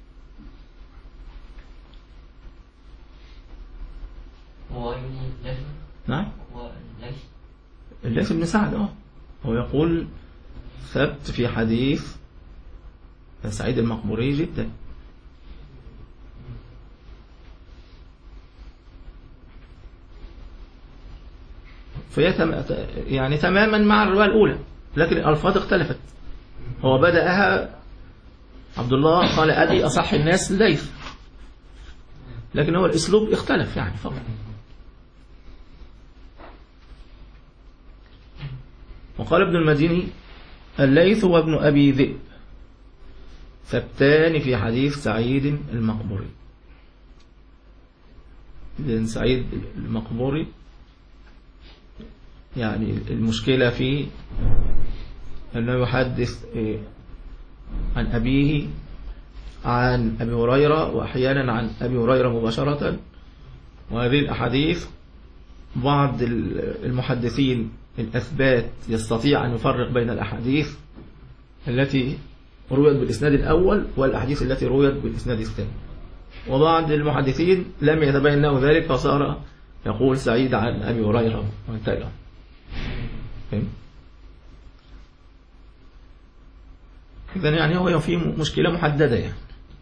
هو ليث. نعم. هو ليث. الليث بن سعد اه هو يقول ثبت في حديث سعيد المقبوري جدا. فهي يعني تماما مع الرواية الأولى، لكن الألفاظ اختلفت. هو بدأها عبد الله قال أبي أصح الناس ليث، لكن هو الأسلوب اختلف يعني فقط. وقال ابن المديني الليث وابن أبي ذئب ثبتان في حديث سعيد المقبوري. لأن سعيد المقبوري يعني المشكلة فيه أنه يحدث عن أبيه عن أبي هريرة، وأحيانا عن أبي هريرة مباشرة. وهذه الأحاديث بعض المحدثين الأثبات يستطيع أن يفرق بين الأحاديث التي رويت بالإسناد الأول والأحاديث التي رويت بالإسناد الثاني، وبعض المحدثين لم يتبين له ذلك فصار يقول سعيد عن أبي هريرة وانتهى. إذن يعني هو في مشكلة محددة. يعني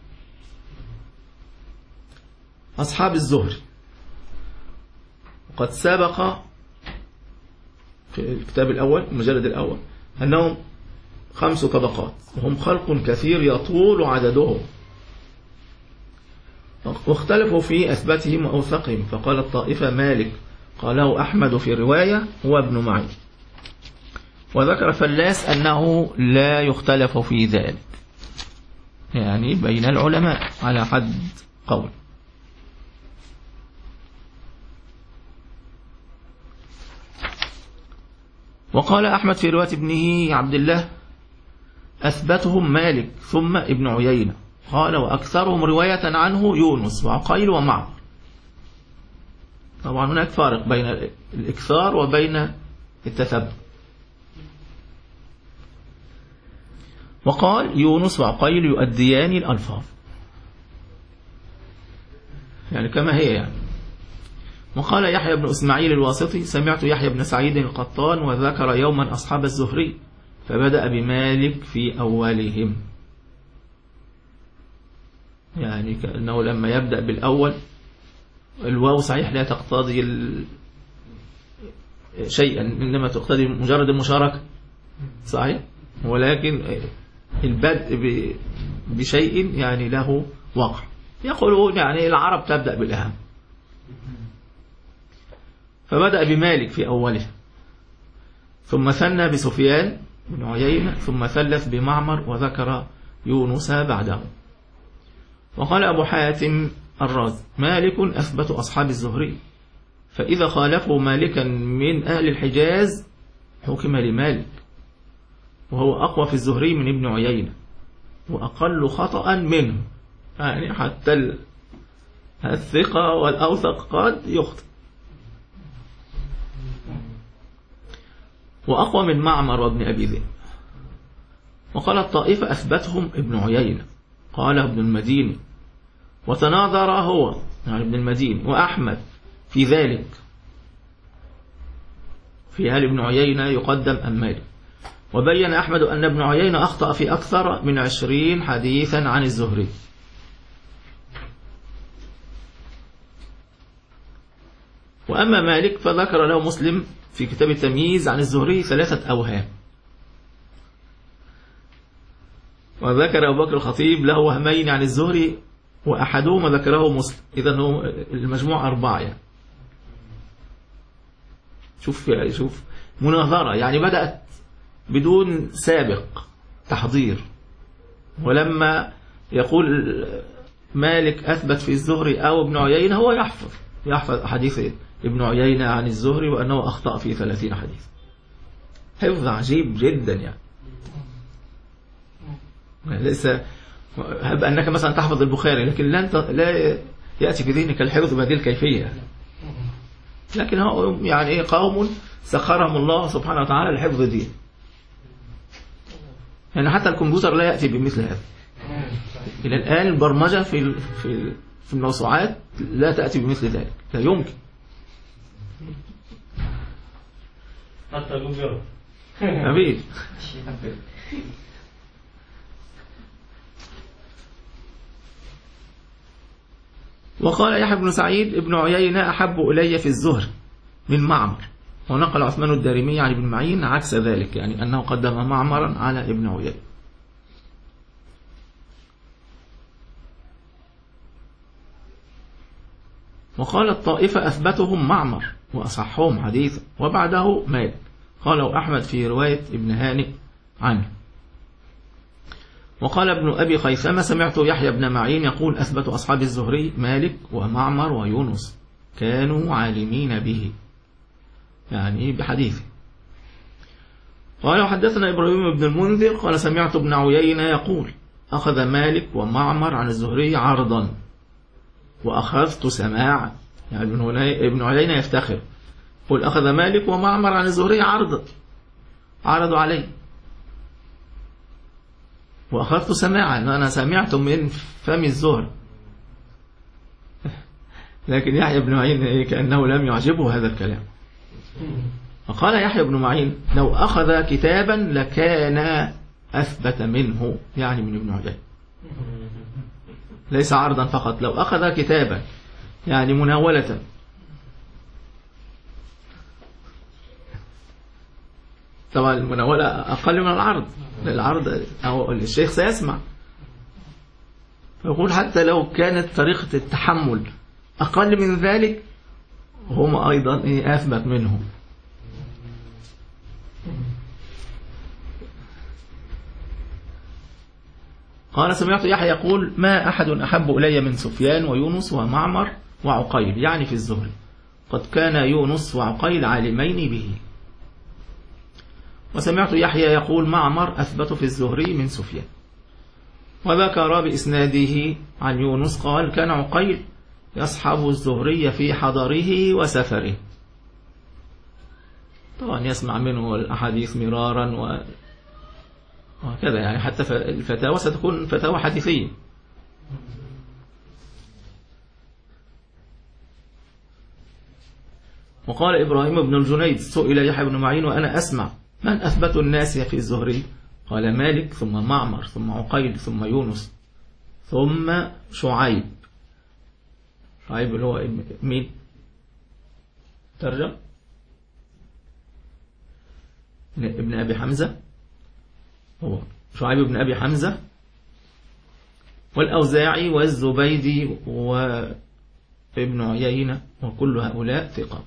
أصحاب الزهري قد سبق في الكتاب الأول المجلد الأول أنهم خمس طبقات، وهم خلق كثير يطول عددهم، واختلفوا في أثباتهم وأوثقهم. فقال الطائفة مالك قاله أحمد في رواية هو ابن معين، وذكر فلاس أنه لا يختلف في ذلك، يعني بين العلماء على حد قول. وقال أحمد في رواية ابنه عبد الله أثبتهم مالك ثم ابن عيينة. قال وأكثرهم رواية عنه يونس وعقيل ومعمر. طبعا هناك فارق بين الإكثار وبين التثبت. وقال يونس وعقيل يؤديان الألفاظ يعني كما هي يعني. وقال يحيى بن إسماعيل الواسطي سمعت يحيى بن سعيد القطان وذكر يوما أصحاب الزهري فبدأ بمالك في أولهم، يعني كأنه لما يبدأ بالأول الواو صحيح لا تقتضي شيئا، إنما تقتضي مجرد المشاركة صحيح، ولكن البدء بشيء يعني له وقع. يقولون يعني العرب تبدأ بالأهم، فبدأ بمالك في أوله، ثم ثنى بسفيان بن عيينة، ثم ثلث بمعمر، وذكر يونس بعده. وقال أبو حاتم الرازي مالك أثبت أصحاب الزهري، فإذا خالفوا مالكا من أهل الحجاز حكم لمالك، وهو أقوى في الزهري من ابن عيينة وأقل خطأ منه، يعني حتى الثقة والأوثق قد يخطئ. وأقوى من معمر وابن أبي ذئب. وقال الطائفة أثبتهم ابن عيينة. قال ابن المديني وتناظر هو يعني ابن المديني وأحمد في ذلك، في هل ابن عيينة يقدم أم مالك. وبين أحمد أن ابن عيينة أخطأ في أكثر من عشرين حديثا عن الزهري. وأما مالك فذكر له مسلم في كتاب التمييز عن الزهري ثلاثة أوهام، وذكر أبو بكر الخطيب له وهمين عن الزهري وأحدهما ذكره مسلم، إذن هو المجموع أربعة يعني. شوف شوف مناظرة، يعني بدأت بدون سابق تحضير. ولما يقول مالك أثبت في الزهري أو ابن عيينة، هو يحفظ يحفظ حديث ابن عيينة عن الزهري وأنه أخطأ في ثلاثين حديث. حفظ عجيب جدا يعني. ليس هب أنك مثلا تحفظ البخاري، لكن لا لا يأتي في ذهنك الحفظ بهذه الكيفية. لكن هو يعني إيه، قوم سخرهم الله سبحانه وتعالى الحفظ دي. يعني حتى الكمبيوتر لا يأتي بمثل هذا. إلى الآن البرمجة في في في الموسوعات لا تأتي بمثل ذلك، لا يمكن. حتى جوجل. أمين. وقال يحيى بن سعيد ابن عيينة أحب إلي في الزهر من معمر. ونقل عثمان الدارمي عن ابن معين عكس ذلك، يعني أنه قدم معمرا على ابن عيينة. وقال الطائفة أثبتهم معمر وأصحهم حديثا وبعده مالك، قاله أحمد في رواية ابن هانئ عنه. وقال ابن أبي خيثمة سمعت يحيى بن معين يقول أثبت أصحاب الزهري مالك ومعمر ويونس كانوا عالمين به، يعني بحديثه. قال وحدثنا إبراهيم بن المنذر قال سمعت ابن عيينة يقول أخذ مالك ومعمر عن الزهري عرضا وأخذت سماعا، يعني ابن عيينة يفتخر، قل أخذ مالك ومعمر عن الزهري عرضا، عرضوا علي وأخذت سماعا، أنا سمعت من فم الزهر. لكن يحيى بن معين كأنه لم يعجبه هذا الكلام. فقال يحيى بن معين لو أخذ كتابا لكان أثبت منه، يعني من ابن عيينة، ليس عرضا فقط، لو أخذ كتابا يعني مناولة. طبعا المناولة أقل من العرض، العرض أو الشيخ سيسمع، فيقول حتى لو كانت طريقة التحمل أقل من ذلك هم أيضا أثبت منه. قال سمعت يحيى يقول ما أحد أحب إلي من سفيان ويونس ومعمر وعقيل، يعني في الزهري، قد كان يونس وعقيل عالمين به. وسمعت يحيى يقول معمر أثبت في الزهري من سفيان. وذكر بإسناده عن يونس قال كان عقيل يصحب الزهري في حضره وسفره، طبعا يسمع منه الأحاديث مرارا و... وكذا، يعني حتى الفتاوى ستكون فتاوى حديثية. وقال إبراهيم بن الجنيد سئل يحيى بن معين وأنا أسمع من أثبت الناس في الزهري؟ قال مالك ثم معمر ثم عقيل ثم يونس ثم شعيب. شعيب اللي هو مين؟ ترجم ابن أبي حمزة، هو شعيب بن أبي حمزة، والأوزاعي والزبيدي وابن عيينة، وكل هؤلاء ثقات.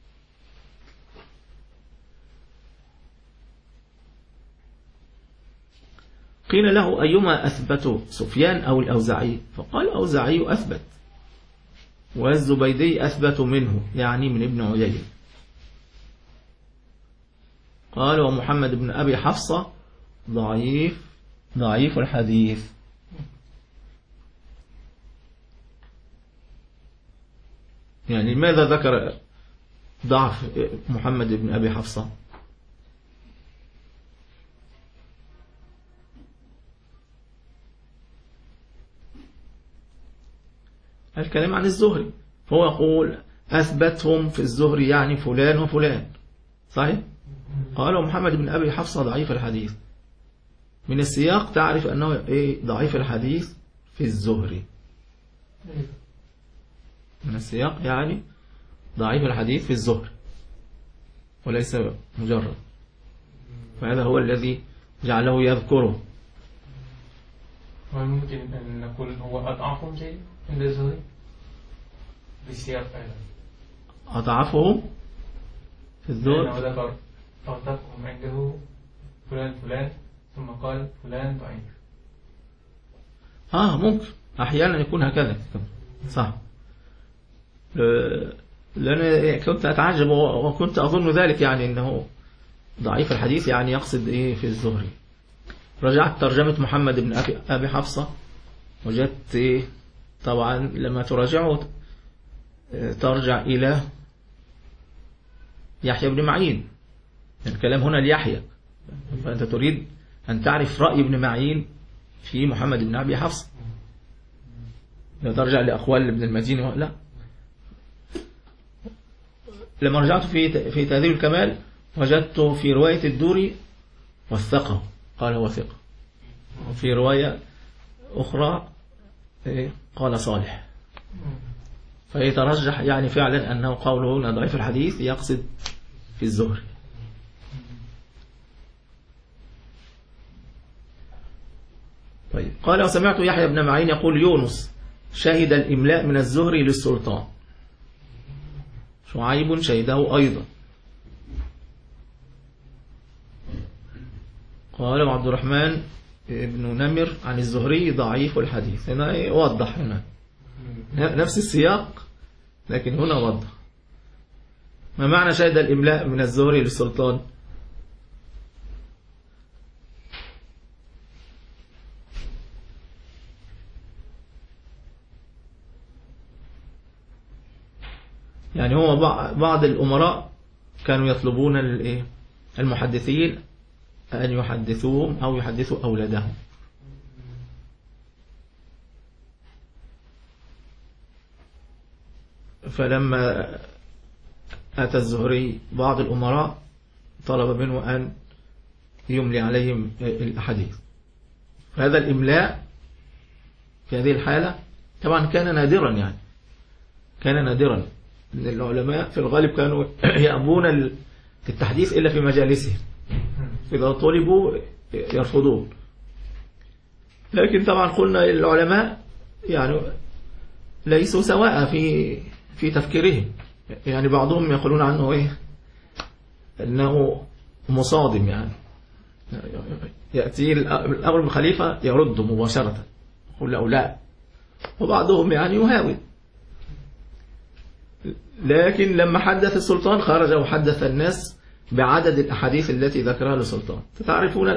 قيل له أيما أثبت سفيان أو الأوزاعي؟ فقال الأوزاعي أثبت، والزبيدي أثبت منه، يعني من ابن عيينة. قال ومحمد بن أبي حفصة ضعيف ضعيف الحديث. يعني لماذا ذكر ضعف محمد بن أبي حفصة؟ الكلام عن الزهري، هو يقول أثبتهم في الزهري يعني فلان وفلان، صحيح؟ قال محمد بن أبي حفصة ضعيف الحديث. من السياق تعرف أنه إيه ضعيف الحديث في الزهري، من السياق يعني ضعيف الحديث في الزهري وليس مجرد، فهذا هو الذي جعله يذكره. ممكن أن نقول هو أضعفهم شيء عند الزهري بالسياق أيضا. أضعفهم في الزهد لأنه ذكر أوثقهم عنده فلان فلان ثم قال فلان ضعيف. آه ممكن أحيانا يكون هكذا صح. لأن كنت أتعجب وكنت أظن ذلك يعني أنه ضعيف الحديث يعني يقصد إيه في الزهري. رجعت ترجمة محمد بن أبي, أبي حفصة وجدت إيه طبعا لما تراجعه ترجع إلى يحيى بن معين. الكلام هنا ليحيى، فأنت تريد أن تعرف رأي ابن معين في محمد بن أبي حفصة. لا ترجع لأقوال ابن المديني لا. لما رجعت في في تهذيب الكمال وجدت في رواية الدوري وثقه قال هو ثقة، وفي رواية أخرى قال صالح. فيترجح يعني فعلا أنه قوله هنا ضعيف الحديث يقصد في الزهري. طيب قال وسمعت يحيى بن معين يقول يونس شهد الإملاء من الزهري للسلطان، شعيب شهده أيضا. قال وعبد الرحمن ابن نمر عن الزهري ضعيف الحديث. هنا وضح هنا نفس السياق لكن هنا وضح ما معنى شهد الإملاء من الزهري للسلطان. يعني هو بعض الأمراء كانوا يطلبون المحدثين أن يحدثوهم أو يحدثوا أولادهم، فلما أتى الزهري بعض الأمراء طلب منه أن يملي عليهم الأحاديث. فهذا الإملاء في هذه الحالة طبعا كان نادرا، يعني كان نادرا أن العلماء في الغالب كانوا يأبون التحديث إلا في مجالسهم، إذا طلبوا يرفضون. لكن طبعا قلنا العلماء يعني ليسوا سواء في في تفكيرهم، يعني بعضهم يقولون عنه إيه أنه مصادم، يعني يأتي الأمر بالخليفة يرد مباشرة يقول له لا، وبعضهم يعني يهاوي. لكن لما حدث السلطان خرج وحدث الناس بعدد الأحاديث التي ذكرها للسلطان. تعرفون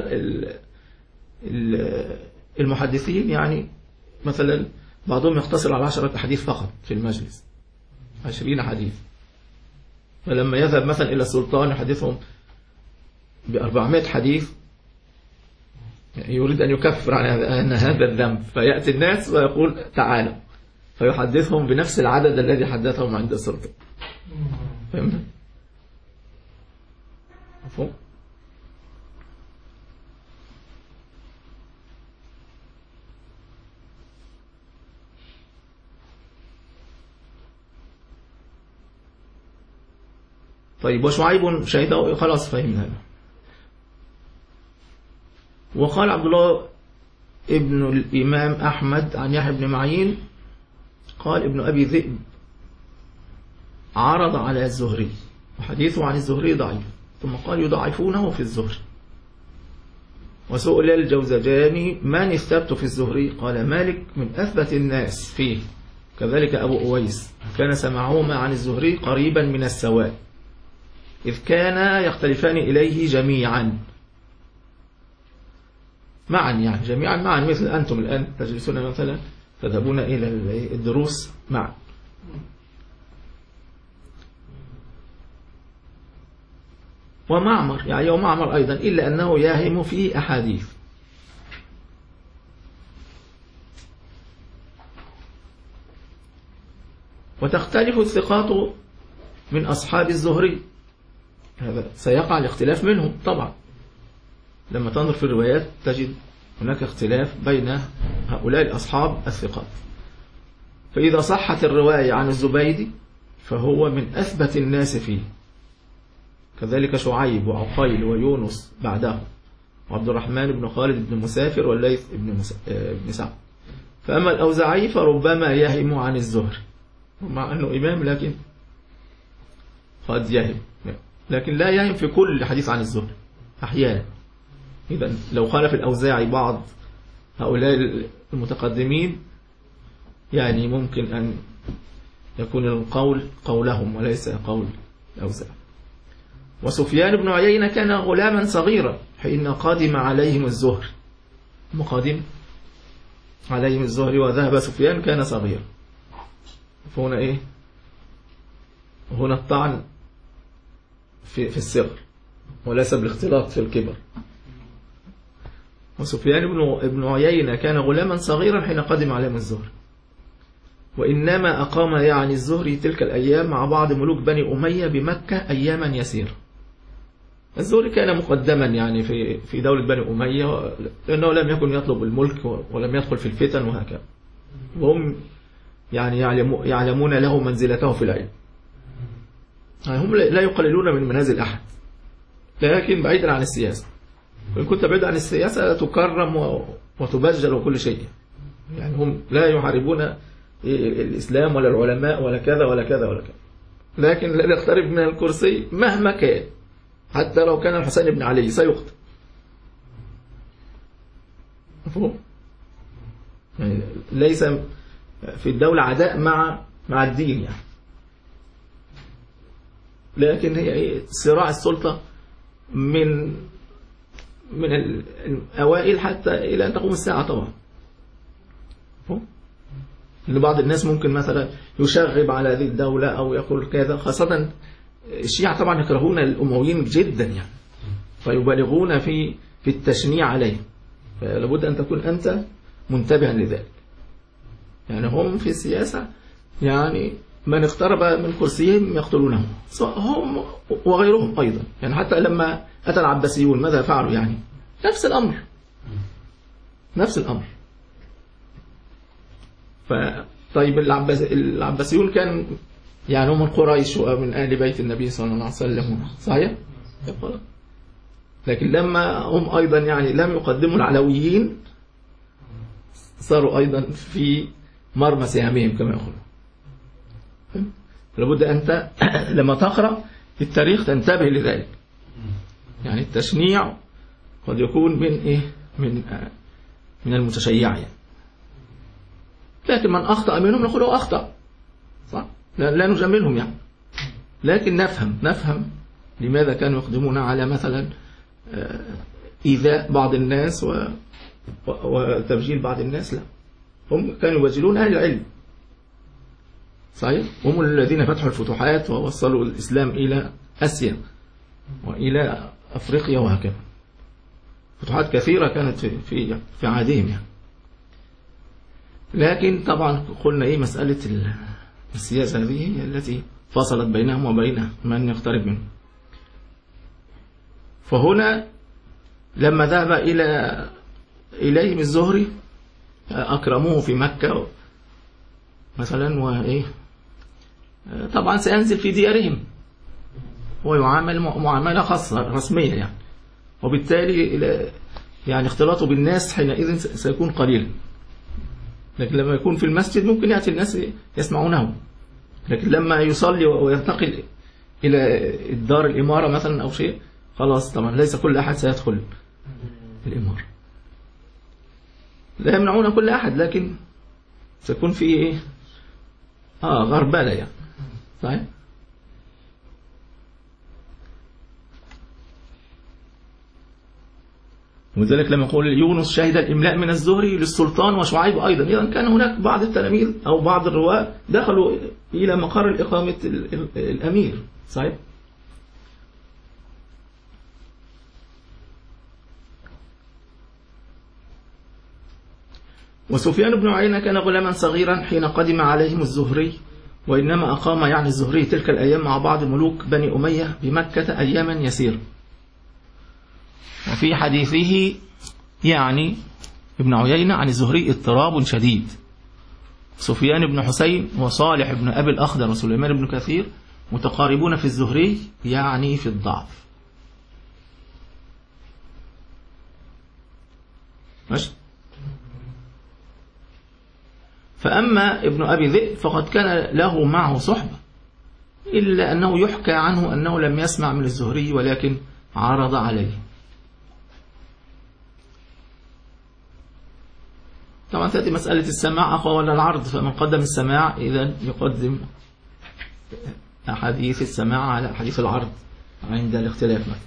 المحدثين يعني مثلا بعضهم يقتصر على عشرة أحاديث فقط في المجلس، عشرين حديث، فلما يذهب مثلا إلى السلطان يحدثهم بأربعمائة حديث يريد أن يكفر عن هذا الذنب، فيأتي الناس ويقول تعالوا، فيحدثهم بنفس العدد الذي حدثهم عند السلطان. فهمت؟ مفهوم؟ طيب وشعيب شهده خلاص فهمنا. وقال عبد الله ابن الإمام أحمد عن يحيى بن معين قال ابن أبي ذئب عرض على الزهري وحديثه عن الزهري ضعيف، ثم قال يضعفونه في الزهري. وسئل الجوزجاني من الثبت في الزهري؟ قال مالك من أثبت الناس فيه، كذلك أبو أويس كان سمعهما عن الزهري قريبا من السواء، إذ كان يختلفان إليه جميعا معا، يعني جميعا معا، مثل أنتم الآن تجلسون مثلا تذهبون إلى الدروس معا. ومعمر يعني ومعمر أيضا، إلا أنه ياهم في أحاديث. وتختلف الثقات من أصحاب الزهري، هذا سيقع الاختلاف منهم طبعا. لما تنظر في الروايات تجد هناك اختلاف بين هؤلاء الأصحاب الثقات. فإذا صحت الرواية عن الزبيدي فهو من أثبت الناس فيه، كذلك شعيب وعقيل ويونس بعده، وعبد الرحمن بن خالد بن مسافر والليث بن, مس... بن سعد. فأما الأوزاعي فربما يهم عن الزهري، مع أنه إمام لكن قد يهم. لكن لا يهم في كل حديث عن الزهري أحيانا. إذا لو خالف الأوزاعي بعض هؤلاء المتقدمين يعني ممكن أن يكون القول قولهم وليس قول الأوزاعي. وسفيان بن عيينة كان غلاما صغيرا حين قادم عليهم الزهري، مقادم عليهم الزهري وذهب سفيان كان صغيرا. فهنا إيه؟ هنا الطعن في, في الصغر وليس بالاختلاط في الكبر. وسفيان بن ابن عيينة كان غلاما صغيرا حين قدم عليهم الزهري، وإنما أقام يعني الزهري تلك الأيام مع بعض ملوك بني أمية بمكة أياما يسيرة. الزهري كان مقدما يعني في في دولة بني أمية لأنه لم يكن يطلب الملك ولم يدخل في الفتن وهكذا، وهم يعني يعلمون له منزلته في العلم. هم لا يقللون من منازل أحد، لكن بعيدا عن السياسة. وإن كنت بعيد عن السياسة تكرم وتبجل وكل شيء. يعني هم لا يحاربون الإسلام ولا العلماء ولا كذا ولا كذا ولا كذا، لكن لا يقترب من الكرسي مهما كان، حتى لو كان الحسين بن علي سيقتل. مفهوم؟ يعني ليس في الدولة عداء مع مع الدين يعني، لكن هي صراع السلطة من من الأوائل حتى إلى أن تقوم الساعة طبعا. مفهوم؟ لبعض الناس ممكن مثلا يشغب على هذه الدولة أو يقول كذا، خاصة الشيعة طبعا يكرهون الأمويين جدا يعني، فيبالغون في في التشنيع عليهم، فلابد أن تكون أنت منتبها لذلك. يعني هم في السياسة يعني من اقترب من كرسيهم يقتلونه، هم وغيرهم أيضا. يعني حتى لما أتى العباسيون ماذا فعلوا؟ يعني نفس الأمر نفس الأمر. فطيب العباس العباسيون كان يعني هم من قريش ومن آل بيت النبي صلى الله عليه وسلم، صحيح؟ لكن لما هم أيضا يعني لم يقدموا العلويين صاروا أيضا في مرمى سهامهم كما يقولون. لابد أنت لما تقرأ التاريخ تنتبه لذلك. يعني التشنيع قد يكون من إيه؟ من من المتشيع يعني. لكن من أخطأ منهم نقول هو أخطأ، صح؟ لا, لا نجملهم يعني، لكن نفهم نفهم لماذا كانوا يقدمون على مثلا إيذاء بعض الناس و... وتبجيل بعض الناس. لا، هم كانوا يبجلون أهل العلم، صحيح؟ هم الذين فتحوا الفتوحات ووصلوا الإسلام إلى آسيا وإلى أفريقيا وهكذا. فتوحات كثيرة كانت في في في عهدهم يعني. لكن طبعا قلنا إيه، مسألة السياسة هذه هي التي فصلت بينهم وبين من يقترب منهم. فهنا لما ذهب إلى إليهم الزهري أكرموه في مكة مثلا، وإيه طبعا سينزل في ديارهم ويعامل معاملة خاصة رسمية يعني، وبالتالي يعني اختلاطه بالناس حينئذ سيكون قليلا. لكن لما يكون في المسجد ممكن يأتي الناس يسمعونه، لكن لما يصلي وينتقل إلى الدار الإمارة مثلا أو شيء، خلاص طبعا ليس كل أحد سيدخل الإمارة. لا يمنعون كل أحد، لكن سيكون في إيه؟ آه غربلة يعني، صحيح؟ وذلك لما يقول يونس شهد الإملاء من الزهري للسلطان وشعيب أيضا، إذا كان هناك بعض التلاميذ أو بعض الرواة دخلوا إلى مقر الإقامة الأمير، صحيح؟ وسفيان بن عيينة كان غلاما صغيرا حين قدم عليهم الزهري، وإنما أقام يعني الزهري تلك الأيام مع بعض ملوك بني أمية بمكة أياما يسير. وفي حديثه يعني ابن عيينة عن الزهري اضطراب شديد. سفيان بن حسين وصالح بن أبي الأخضر وسليمان بن كثير متقاربون في الزهري يعني في الضعف. ماشي. فأما ابن أبي ذئب فقد كان له معه صحبة، إلا أنه يحكى عنه أنه لم يسمع من الزهري ولكن عرض عليه. طبعا تأتي مسألة السماع أقوى ولا العرض، فمن قدم السماع إذن يقدم أحاديث السماع على أحاديث العرض عند الاختلاف مثلا.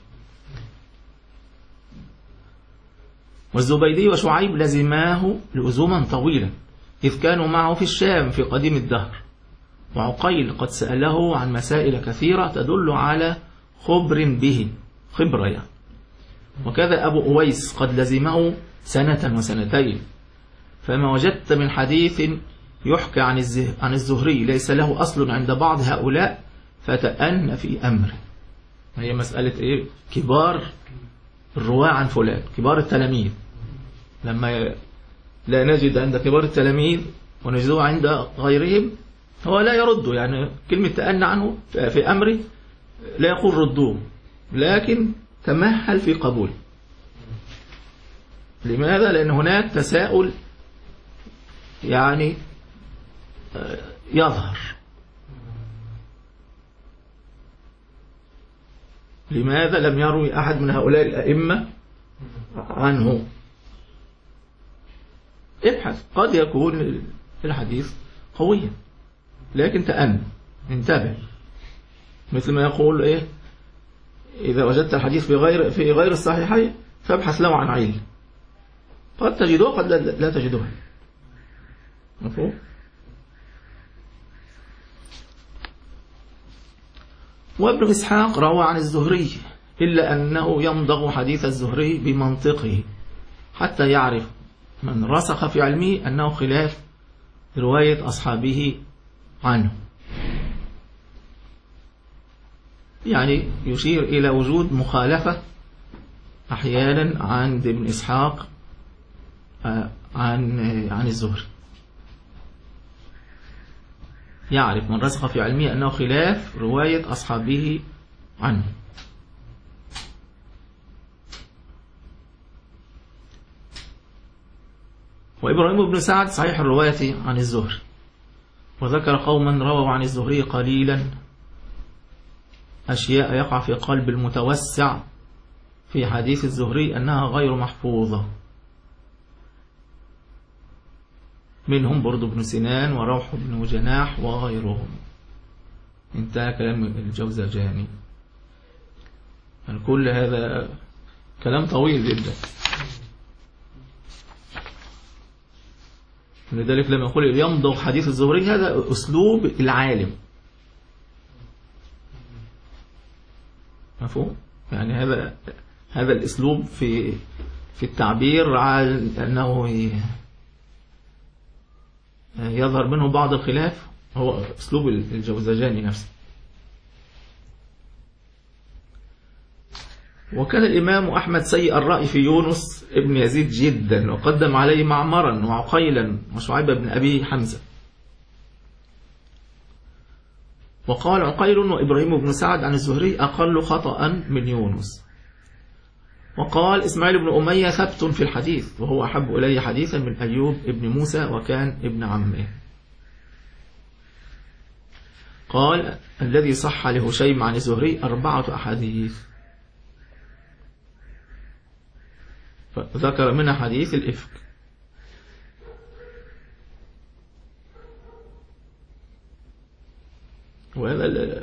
والزبيدي وشعيب لزماه لزوما طويلا إذ كانوا معه في الشام في قديم الدهر، وعقيل قد سأله عن مسائل كثيرة تدل على خبر به خبرة يعني. وكذا أبو أويس قد لزمه سنة وسنتين، فما وجدت من حديث يحكى عن عن الزهري ليس له أصل عند بعض هؤلاء فتأن في أمره. هي مسألة إيه؟ كبار الرواة عن فلان، كبار التلاميذ، لما لا نجد عند كبار التلاميذ ونجده عند غيرهم هو لا يرد، يعني كلمة تأن عنه في أمره لا يقول ردوه، لكن تمهل في قبول. لماذا؟ لأن هناك تساؤل يعني يظهر. لماذا لم يروي أحد من هؤلاء الأئمة عنه؟ ابحث، قد يكون الحديث قويا لكن تأمن، انتبه. مثل ما يقول إيه، إذا وجدت الحديث في غير في غير الصحيحين فابحث له عن علة، قد تجده قد لا تجده. مفهوم؟ وابن إسحاق روى عن الزهري إلا أنه يمضغ حديث الزهري بمنطقه حتى يعرف من رسخ في علمه أنه خلاف رواية أصحابه عنه. يعني يشير إلى وجود مخالفة أحيانا عند ابن إسحاق عن عن الزهري، يعرف من رسخ في علمه أنه خلاف رواية أصحابه عنه. وإبراهيم بن سعد صحيح الرواية عن الزهري، وذكر قوما رووا عن الزهري قليلا أشياء يقع في قلب المتوسع في حديث الزهري أنها غير محفوظة، منهم برد بن سنان وروح بن جناح وغيرهم. انتهى كلام الجوزجاني. كل هذا كلام طويل جدا، لذلك لما يقول يمضغ حديث الزهري هذا أسلوب العالم. مفهوم؟ يعني هذا هذا الأسلوب في في التعبير عن أنه يظهر منه بعض الخلاف هو أسلوب الجوزجاني نفسه. وكان الإمام أحمد سيء الرأي في يونس ابن يزيد جدا، وقدم عليه معمرا وعقيلا وشعيب بن أبي حمزة. وقال عقيل وإبراهيم بن سعد عن الزهري أقل خطأ من يونس. وقال إسماعيل بن أمية ثبت في الحديث وهو أحب إلي حديثا من أيوب ابن موسى وكان ابن عمه. قال الذي صح لهشيم عن الزهري أربعة أحاديث، فذكر منها حديث الإفك. وهذا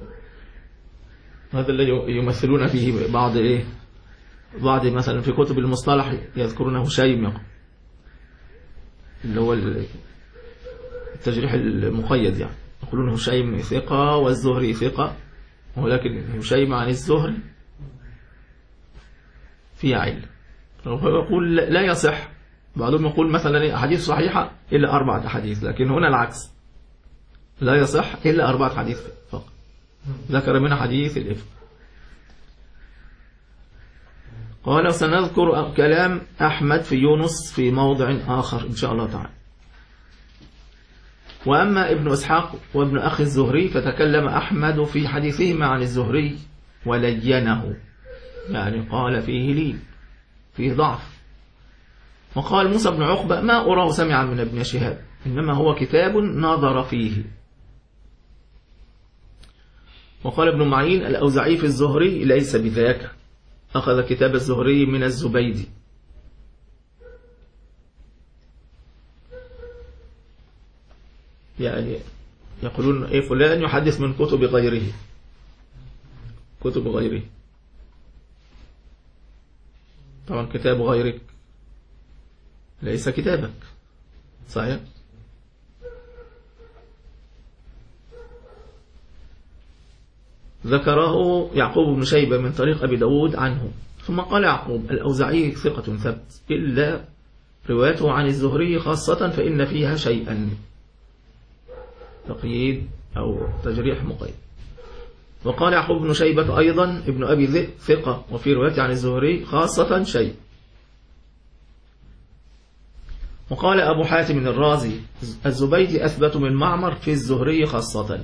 هذا الذي يمثلون فيه بعض إيه بعض مثلا في كتب المصطلح يذكرون هشيم اللي هو التجريح المقيد، يعني يقولون هشيم ثقة والزهري ثقة، ولكن هشيم عن الزهري فيها علة. يقول لا يصح، بعضهم يقول مثلا أحاديث صحيحة إلا أربعة أحاديث، لكن هنا العكس، لا يصح إلا أربعة حديث فقط، ذكر منها حديث الإفك. قال سنذكر كلام أحمد في يونس في موضع آخر إن شاء الله تعالى. وأما ابن إسحاق وابن أخي الزهري فتكلم أحمد في حديثهما عن الزهري ولينه، يعني قال فيه لين، فيه ضعف. وقال موسى بن عقبة ما أراه سمعا من ابن شهاب، إنما هو كتاب نظر فيه. وقال ابن معين الأوزاعي في الزهري ليس بذاك، أخذ كتاب الزهري من الزبيدي. يعني يقولون إيه فلان يحدث من كتب غيره، كتب غيره. طبعا كتاب غيرك ليس كتابك، صحيح؟ ذكره يعقوب بن شيبة من طريق أبي داود عنه. ثم قال يعقوب الأوزاعي ثقة ثبت إلا روايته عن الزهري خاصة فإن فيها شيئا، تقييد أو تجريح مقيد. وقال يعقوب بن شيبة أيضا ابن أبي ذئب ثقة وفي روايته عن الزهري خاصة شيء. وقال أبو حاتم الرازي الزبيدي أثبت من معمر في الزهري خاصة،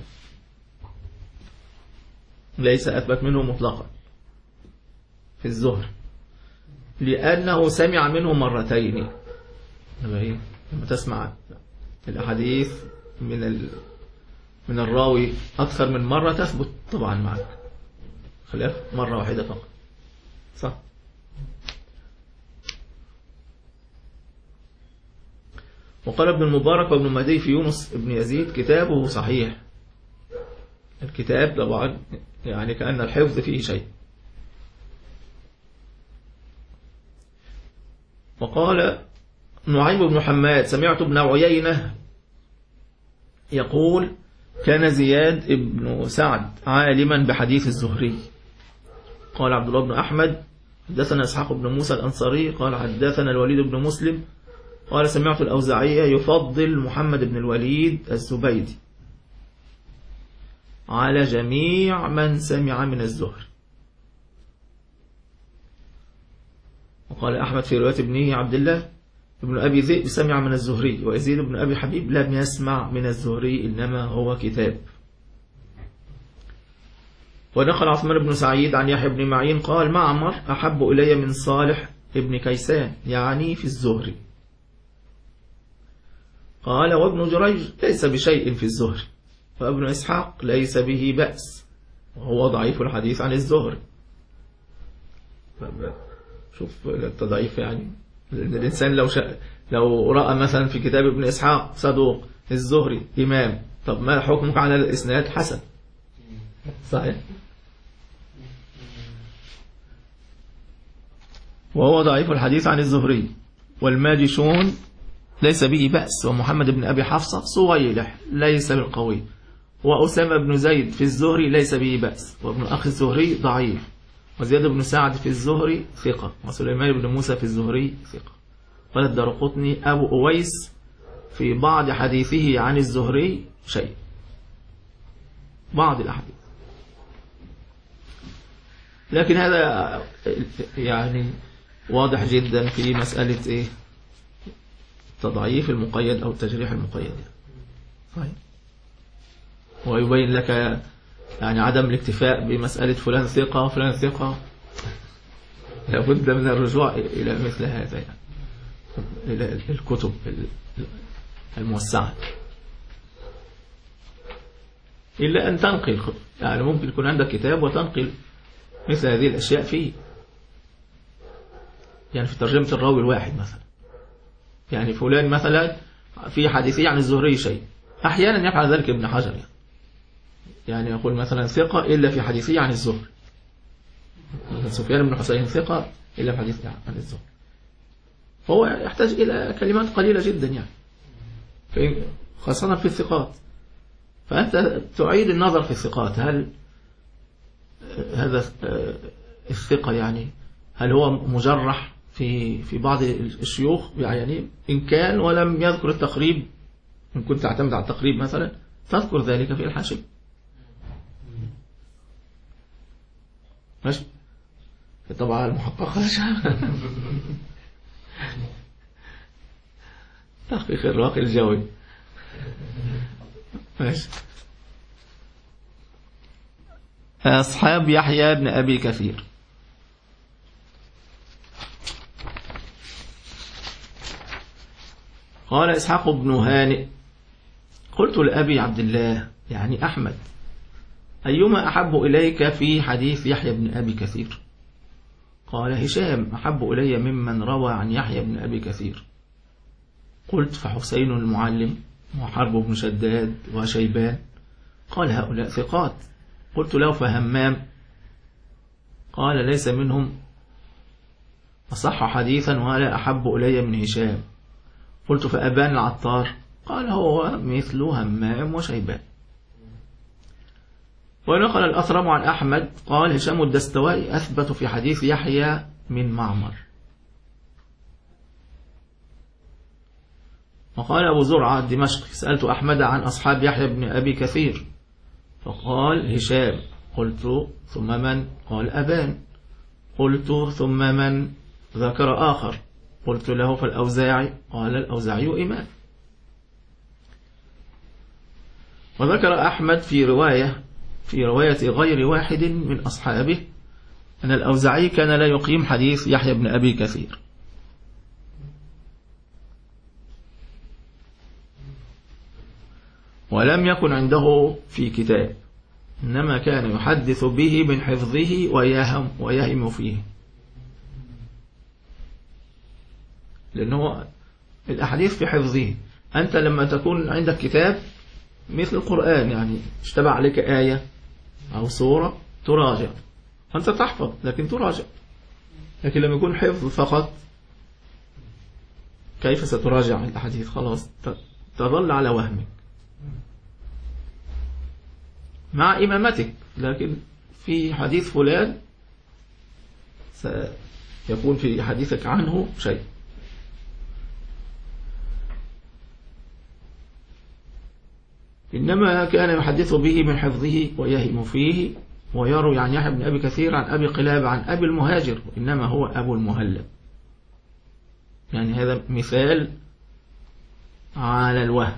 ليس أثبت منه مطلقا في الزهر، لأنه سمع منه مرتين. لما تسمع الأحاديث من ال... من الراوي أكثر من مرة تثبت طبعا معك، خلاف مرة واحدة فقط، صح؟ وقال ابن المبارك وابن مهدي في يونس ابن يزيد كتابه صحيح. الكتاب طبعا يعني كأن الحفظ فيه شيء. وقال نعيم بن حماد سمعت ابن عيينة يقول كان زياد ابن سعد عالما بحديث الزهري. قال عبد الله بن أحمد حدثنا إسحاق بن موسى الأنصاري قال حدثنا الوليد بن مسلم قال سمعت الأوزاعي يفضل محمد بن الوليد الزبيدي على جميع من سمع من الزهري. وقال أحمد في رواية ابنه عبد الله ابن أبي ذئب سمع من الزهري، ويزيد بن أبي حبيب لم يسمع من الزهري إنما هو كتاب. ونقل عثمان بن سعيد عن يحيى بن معين قال معمر أحب إلي من صالح ابن كيسان يعني في الزهري. قال وابن جريج ليس بشيء في الزهري، وابن إسحاق ليس به بأس وهو ضعيف الحديث عن الزهري. شوف التضعيف، يعني الإنسان لو شا... لو رأى مثلا في كتاب ابن إسحاق صدوق الزهري إمام، طب ما حكمك على الإسناد؟ حسن، صحيح؟ وهو ضعيف الحديث عن الزهري. والماجشون ليس به بأس، ومحمد بن أبي حفصة صويلح ليس بالقوي، وأسامة بن زيد في الزهري ليس به بأس، وابن أخي الزهري ضعيف، وزياد بن سعد في الزهري ثقة، وسليمان بن موسى في الزهري ثقة. قال الدارقطني أبو أويس في بعض حديثه عن الزهري شيء، بعض الأحاديث، لكن هذا يعني واضح جدا في مسألة إيه تضعيف المقيد أو التجريح المقيد. طيب، ويبين لك يعني عدم الاكتفاء بمسألة فلان ثقة وفلان ثقة، لابد من الرجوع إلى مثل هذا، يعني إلى الكتب الموسعة، إلا أن تنقل، يعني ممكن يكون عندك كتاب وتنقل مثل هذه الأشياء فيه، يعني في ترجمة الراوي الواحد مثلا، يعني فلان مثلا في حديثه عن الزهري شيء، أحيانا يفعل ذلك ابن حجر، يعني, يعني يقول مثلا ثقة إلا في حديثه عن الزهري، سفيان بن حسين ثقة إلا في حديثه عن الزهري، فهو يحتاج إلى كلمات قليلة جدا يعني، خاصة في الثقات. فأنت تعيد النظر في الثقات، هل هذا الثقة يعني هل هو مجرح في في بعض الشيوخ، يعني إن كان ولم يذكر التقريب، إن كنت تعتمد على التقريب مثلا تذكر ذلك في الحاشية، ماشي؟ طبعا المحققة تحقيق الراقي الجوي، ماشي. أصحاب يحيى بن أبي كثير. قال إسحاق بن هانئ قلت لأبي عبد الله يعني أحمد أيما أحب إليك في حديث يحيى بن أبي كثير؟ قال هشام أحب إلي ممن روى عن يحيى بن أبي كثير. قلت فحسين المعلم وحرب بن شداد وشيبان؟ قال هؤلاء ثقات. قلت له فهمام؟ قال ليس منهم أصح حديثا ولا أحب إلي من هشام. قلت فأبان العطار؟ قال هو مثل همام وشيبان. ونقل الأثرم عن أحمد قال هشام الدستوائي أثبت في حديث يحيى من معمر. وقال أبو زرعة الدمشقي سألت أحمد عن أصحاب يحيى بن أبي كثير فقال هشام. قلت ثم من؟ قال أبان. قلت ثم من؟ ذكر آخر. قلت له فالأوزاعي؟ قال الأوزاعي إمام. وذكر أحمد في رواية في رواية غير واحد من أصحابه أن الأوزاعي كان لا يقيم حديث يحيى بن أبي كثير. ولم يكن عنده في كتاب، إنما كان يحدث به من حفظه ويهم, ويهم فيه، لأنه الأحاديث في حفظه. أنت لما تكون عندك كتاب مثل القرآن يعني اشتبع عليك آية أو سورة تراجع، أنت تحفظ لكن تراجع. لكن لما يكون حفظ فقط كيف ستراجع الأحاديث؟ خلاص تظل على وهمك مع إمامتك، لكن في حديث فلان سيكون في حديثك عنه شيء. إنما كان يحدث به من حفظه ويهم فيه، ويروي عن يحيى بن أبي كثير عن أبي قلاب عن أبي المهاجر، إنما هو أبو المهلب. يعني هذا مثال على الوهم.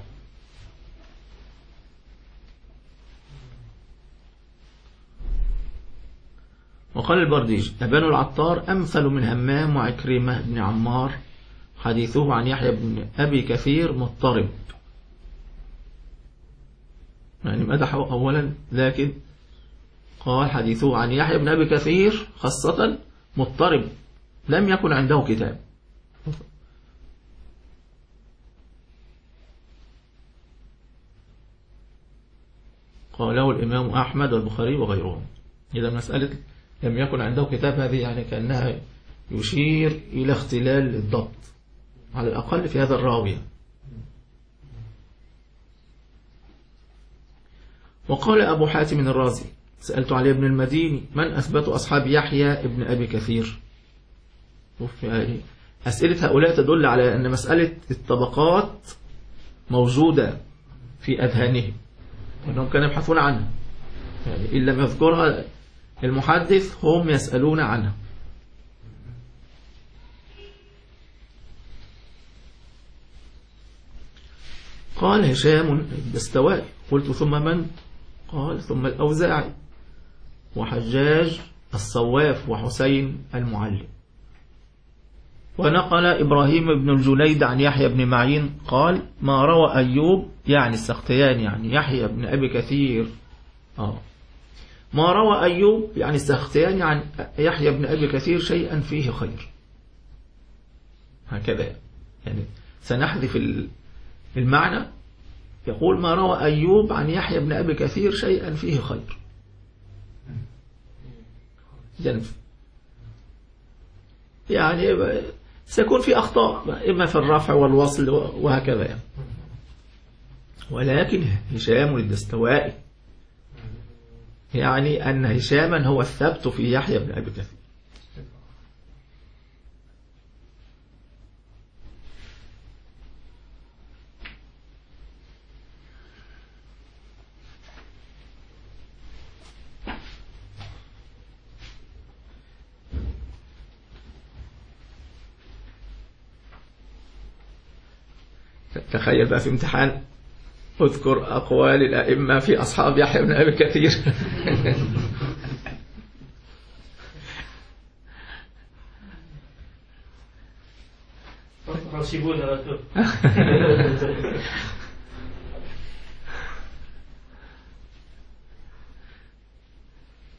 وقال البرديج أبان العطار أمثل من همام وعكرمة بن عمار، حديثه عن يحيى بن أبي كثير مضطرب. يعني مدحه أولا، لكن قال حديثه عن يحيى بن أبي كثير خاصة مضطرب، لم يكن عنده كتاب. قاله الإمام أحمد والبخاري وغيرهم. إذا مسألة لم يكن عنده كتاب هذه يعني كأنها يشير إلى اختلال الضبط على الأقل في هذا الراوي. وقال أبو حاتم الرازي سألت علي بن المديني من أثبت أصحاب يحيى ابن أبي كثير؟ أسئلة هؤلاء تدل على أن مسألة الطبقات موجودة في أذهانهم وأنهم كانوا يبحثون عنها، يعني إن لم يذكرها المحدث هم يسألون عنها. قال هشام الدستوائي. قلت ثم من؟ قال ثم الأوزاعي وحجاج الصواف وحسين المعلم. ونقل إبراهيم بن الجليد عن يحيى بن معين قال ما روى أيوب يعني السختياني يعني يحيى بن أبي كثير آه ما روى أيوب يعني السختياني عن يحيى بن أبي كثير شيئا فيه خير. هكذا يعني سنحذف المعنى. يقول ما روى أيوب عن يحيى بن أبي كثير شيئا فيه خير. جنف يعني سيكون في أخطاء إما في الرفع والوصل وهكذا يعني. ولكن هشام الدستوائي يعني أن هشاما هو الثبت في يحيى بن أبي كثير. تخيل بقى في امتحان اذكر أقوال الأئمة في أصحاب يحيى بن أبي كثير.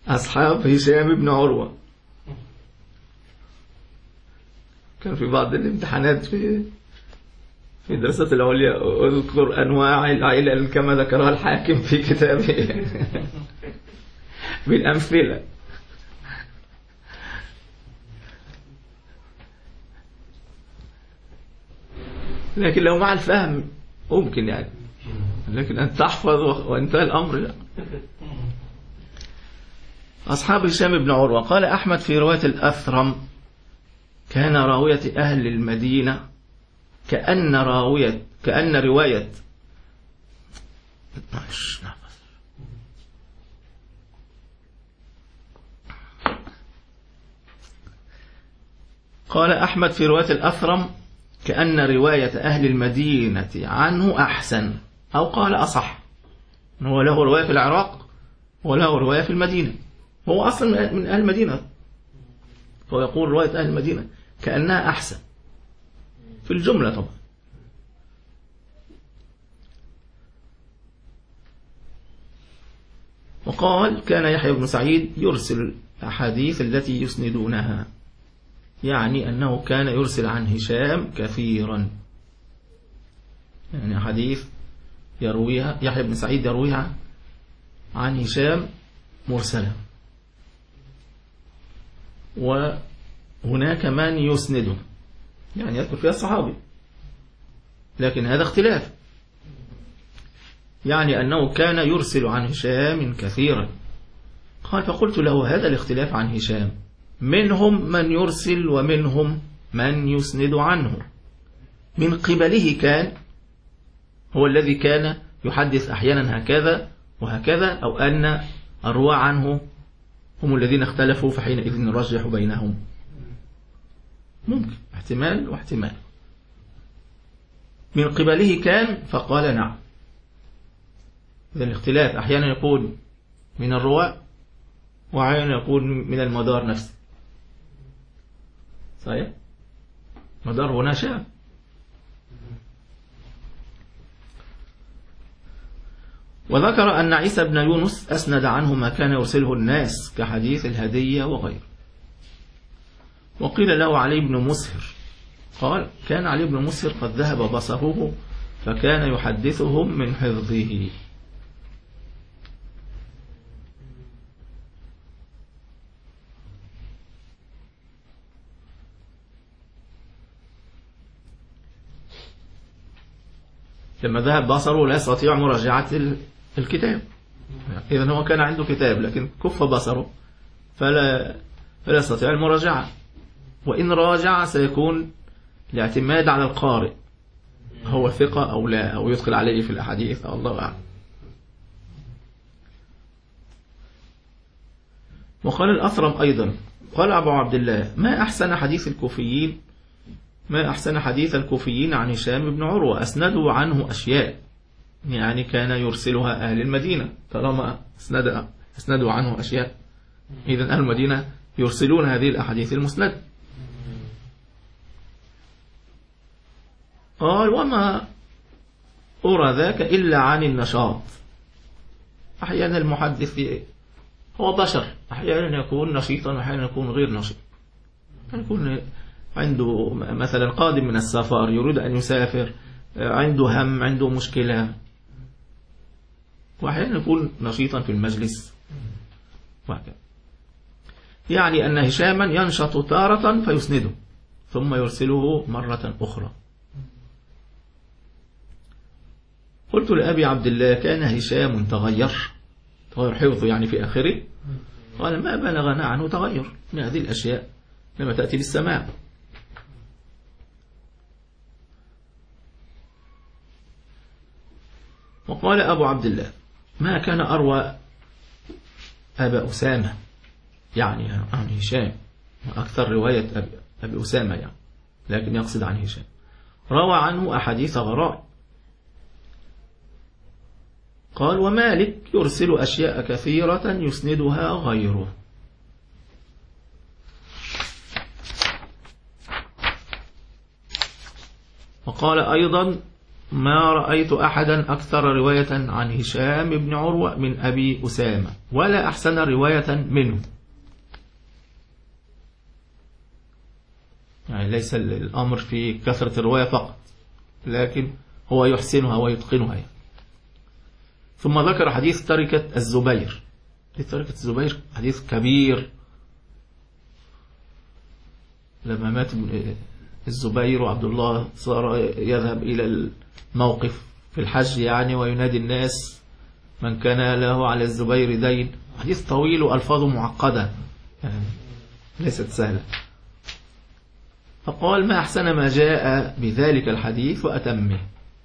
أصحاب هشام بن عروة. كان في بعض الامتحانات في في دراسة العليا اذكر أنواع العلل كما ذكرها الحاكم في كتابه بالأمثلة. لكن لو مع الفهم ممكن يعني، لكن أن تحفظ وانتهى الأمر لا. أصحاب هشام بن عروة. قال أحمد في رواية الأثرم كان راوية أهل المدينة كأن راوية كأن رواية قال أحمد في رواية الأثرم كأن رواية أهل المدينة عنه أحسن، أو قال أصح. هو له رواية في العراق وله رواية في المدينة، هو أصلا من أهل المدينة، هو يقول رواية أهل المدينة كأنها أحسن في الجملة طبعا. وقال كان يحيى بن سعيد يرسل الأحاديث التي يسندونها، يعني أنه كان يرسل عن هشام كثيرا، يعني حديث يرويها يحيى بن سعيد يرويها عن هشام مرسلا، وهناك من يسنده يعني يذكر فيها الصحابي، لكن هذا اختلاف، يعني أنه كان يرسل عن هشام كثيرا. قال فقلت له هذا الاختلاف عن هشام منهم من يرسل ومنهم من يسند عنه، من قبله كان هو الذي كان يحدث أحيانا هكذا وهكذا، أو أن الرواة عنه هم الذين اختلفوا فحينئذ نرجح بينهم. ممكن احتمال واحتمال. من قبله كان فقال نعم. إذا الاختلاف أحيانا يكون من الرواة وأحيانا يكون من المدار نفسه. صحيح؟ مدار هنا شام. وذكر أن عيسى بن يونس أسند عنه ما كان يرسله الناس كحديث الهدية وغيره. وقيل له علي بن مسهر قال كان علي بن مسهر قد ذهب بصره فكان يحدثهم من حفظه. لما ذهب بصره لا يستطيع مراجعة الكتاب، إذن هو كان عنده كتاب لكن كف بصره فلا, فلا يستطيع المراجعة، وإن راجع سيكون الاعتماد على القارئ هو ثقة أو لا، أو يدخل عليه في الأحاديث أو الله أعلم. وقال الأثرم أيضا قال أبو عبد الله ما أحسن حديث الكوفيين ما أحسن حديث الكوفيين عن هشام بن عروة، أسندوا عنه أشياء يعني كان يرسلها أهل المدينة، طالما أسند أسندوا عنه أشياء إذن أهل المدينة يرسلون هذه الأحاديث المسند. قال وما أرى ذاك إلا عن النشاط. أحيانا المحدث هو بشر، أحيانا يكون نشيطا وأحيانا يكون غير نشيط، يكون عنده مثلا قادم من السفر يريد أن يسافر، عنده هم، عنده مشكلة، وأحيانا يكون نشيطا في المجلس وهكذا. يعني أن هشاما ينشط تارة فيسنده ثم يرسله مرة أخرى. قلت لأبي عبد الله كان هشام تغير تغير حفظه يعني في آخره؟ قال ما بلغنا عنه تغير من هذه الأشياء لما تأتي بالسماع. وقال أبو عبد الله ما كان أروى أبا أسامة يعني عن هشام، أكثر رواية أبي, أبي أسامة يعني، لكن يقصد عن هشام، روى عنه أحاديث غرائب. قال ومالك يرسل أشياء كثيرة يسندها غيره. وقال أيضا ما رأيت أحدا أكثر رواية عن هشام بن عروة من أبي أسامة ولا أحسن رواية منه. يعني ليس الأمر في كثرة الرواية فقط، لكن هو يحسنها ويتقنها يعني. ثم ذكر حديث تركة الزبير. تركة الزبير حديث كبير، لما مات الزبير وعبد الله صار يذهب إلى الموقف في الحج يعني وينادي الناس من كان له على الزبير دين. حديث طويل وألفاظه معقدة يعني ليست سهلة. فقال ما أحسن ما جاء بذلك الحديث وأتمه.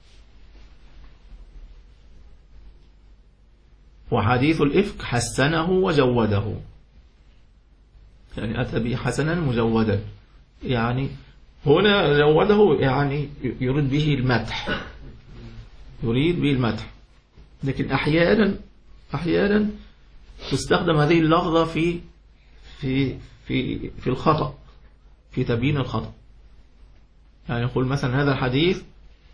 وحديث الإفك حسنه وجوده، يعني أتى به حسنا مجودا، يعني هنا جوده يعني يريد به المدح، يريد به المدح. لكن أحيانا أحيانا تستخدم هذه اللفظة في في في في الخطأ، في تبيين الخطأ. يعني يقول مثلا هذا الحديث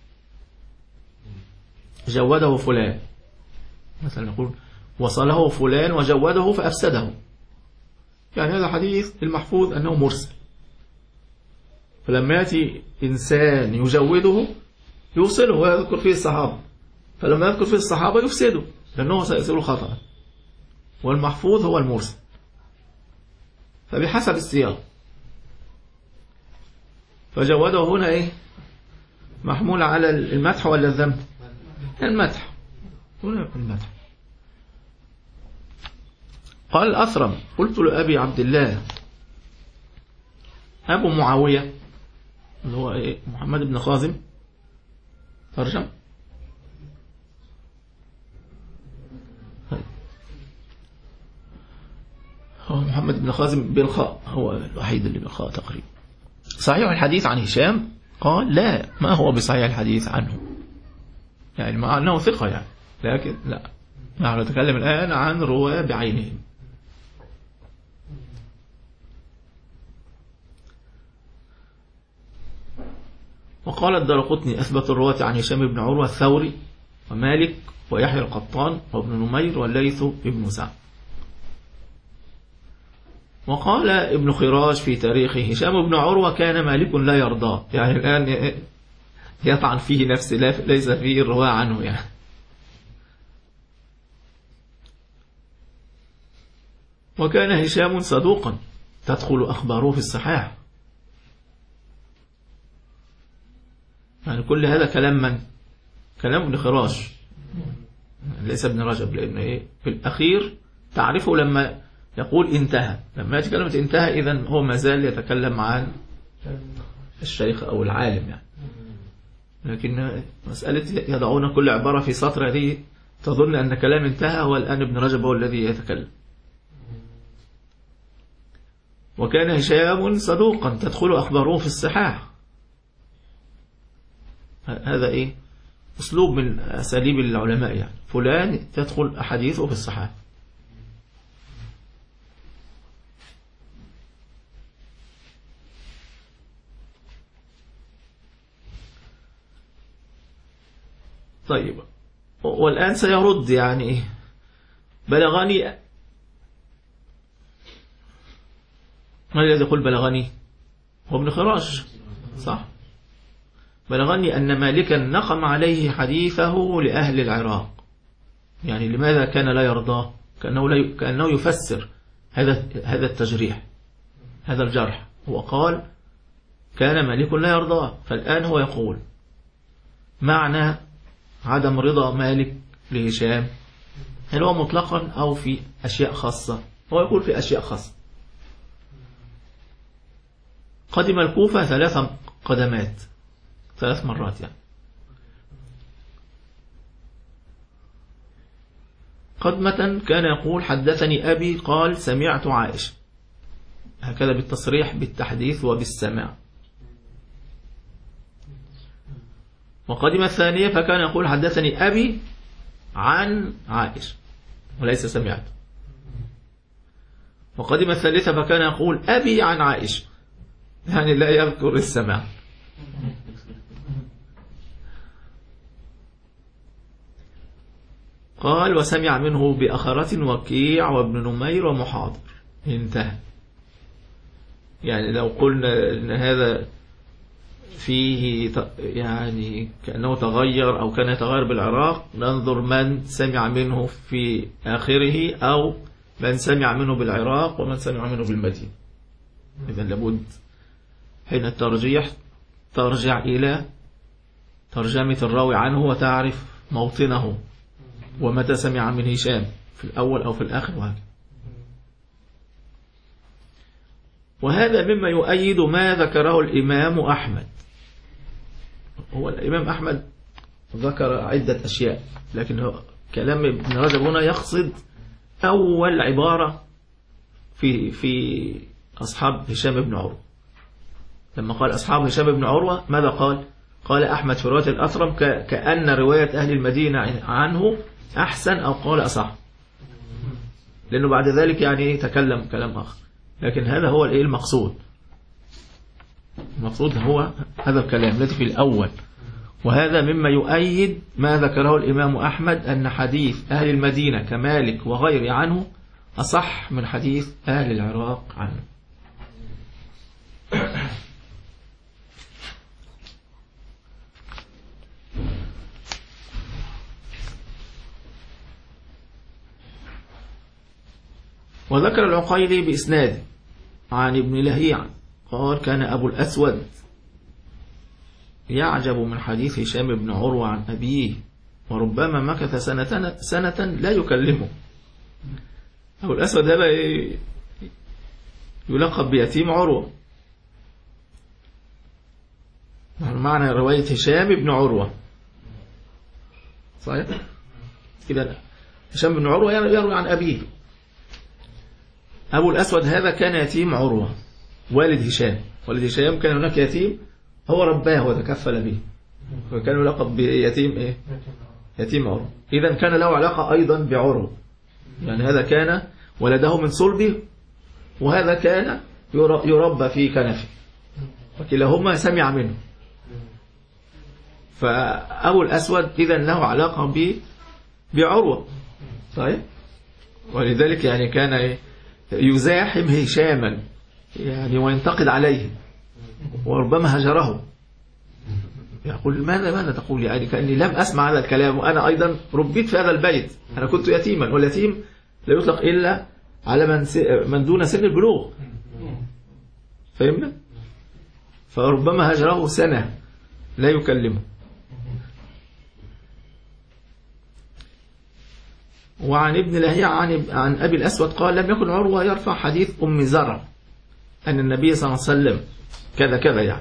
جوده فلان، مثلا يقول وصله فلان وجوده فأفسده، يعني هذا حديث المحفوظ أنه مرسل، فلما يأتي إنسان يجوده يوصله ويذكر فيه الصحابة، فلما يذكر فيه الصحابة يفسده لأنه سيصير خطأ، والمحفوظ هو المرسل. فبحسب السياق، فجوده هنا إيه محمول على المدح ولا الذم؟ المدح، هنا المدح. قال الأثرم قلت لأبي عبد الله أبو معاوية اللي هو إيه محمد بن خازم ترجم هو محمد بن خازم بالخاء، هو الوحيد اللي بالخاء تقريبا. صحيح الحديث عن هشام؟ قال لا، ما هو بصحيح الحديث عنه، يعني مع أنه ثقة يعني، لكن لا، نحن نتكلم الآن عن رواه بعينهم. وقال الدارقطني أثبت الرواة عن هشام بن عروة الثوري ومالك ويحيى القطان وابن نمير والليث بن سعد. وقال ابن خراج في تاريخه هشام بن عروة كان مالك لا يرضاه، يعني الآن يطعن فيه نفسه، ليس فيه الرواة عنه يعني. وكان هشام صدوقا تدخل أخباره في الصحاح. يعني كل هذا كلام من؟ كلام ابن خراج ليس ابن رجب، لأنه إيه في الأخير تعرفه لما يقول انتهى، لما يأتي كلمة انتهى إذن هو ما زال يتكلم عن الشيخ أو العالم يعني. لكن مسألة يضعون كل عبارة في سطر هذه تظن أن كلام انتهى، والآن ابن رجب هو الذي يتكلم. وكان هشام صدوقا تدخل أخباره في الصحاح. هذا إيه أسلوب من أساليب العلماء، يعني فلان تدخل أحاديثه في الصحاح. طيب، والآن سيرد يعني بلغني، ما الذي يقول بلغني؟ هو ابن خراج صح؟ بلغني أن مالكا نقم عليه حديثه لأهل العراق. يعني لماذا كان لا يرضاه؟ كأنه, لا ي... كأنه يفسر هذا هذا التجريح، هذا الجرح. هو قال كان مالك لا يرضاه، فالآن هو يقول معنى عدم رضا مالك لهشام هل هو مطلقا أو في أشياء خاصة؟ هو يقول في أشياء خاصة. قدم الكوفة ثلاث قدمات، ثلاث مرات يعني. قدمة كان يقول حدثني أبي قال سمعت عائشة، هكذا بالتصريح بالتحديث وبالسماع. وقدم الثانية فكان يقول حدثني أبي عن عائشة وليس سمعت. وقدم الثالثة فكان يقول أبي عن عائشة، يعني لا يذكر السماع. قال وسمع منه بأخرة وكيع وابن نمير ومحاضر. انتهى. يعني لو قلنا ان هذا فيه يعني كأنه تغير أو كان يتغير بالعراق، ننظر من سمع منه في آخره أو من سمع منه بالعراق ومن سمع منه بالمدينة. إذا لابد حين الترجيح ترجع إلى ترجمة الراوي عنه وتعرف موطنه ومتى سمع من هشام، في الأول أو في الآخر وهكذا. وهذا مما يؤيد ما ذكره الإمام أحمد. هو الإمام أحمد ذكر عدة أشياء، لكن كلام ابن رجب هنا يقصد أول عبارة في في أصحاب هشام بن عروة. لما قال أصحاب هشام بن عروة ماذا قال؟ قال أحمد في رواية الأثرم كأن رواية أهل المدينة عنه أحسن، أو قال أصح، لأنه بعد ذلك يعني تكلم كلام آخر. لكن هذا هو الإيه المقصود. المقصود هو هذا الكلام الذي في الأول. وهذا مما يؤيد ما ذكره الإمام أحمد أن حديث أهل المدينة كمالك وغيره عنه أصح من حديث أهل العراق عنه. وذكر العقيلي بإسناده عن ابن لهيع قال كان أبو الأسود يعجب من حديث هشام بن عروة عن أبيه وربما مكث سنة, سنة لا يكلمه. أبو الأسود هذا يلقب بيتيم عروة، معنى رواية هشام بن عروة صحيح كده. هشام بن عروة يروي عن أبيه. أبو الأسود هذا كان يتيم عروة والد هشام. والد هشام كان هناك يتيم هو رباه وتكفل به، وكان يلقب بيتيم إيه؟ يتيم عروة. إذا كان له علاقة أيضا بعروة، يعني هذا كان ولده من صلبه وهذا كان يربى في كنفه، وكلاهما سمع منه. فأبو الأسود إذا له علاقة بعروة صحيح. ولذلك يعني كان يزاحم هشاما يعني وينتقد عليه وربما هجره، يقول ماذا ماذا تقول يعني كأني لم أسمع هذا الكلام وأنا أيضا ربيت في هذا البيت، أنا كنت يتيما، واليتيم لا يطلق إلا على من, من دون سن البلوغ، فهمنا؟ فربما هجره سنة لا يكلمه. وعن ابن لهيع عن, عن أبي الأسود قال لم يكن عروة يرفع حديث أم زرع أن النبي صلى الله عليه وسلم كذا كذا، يعني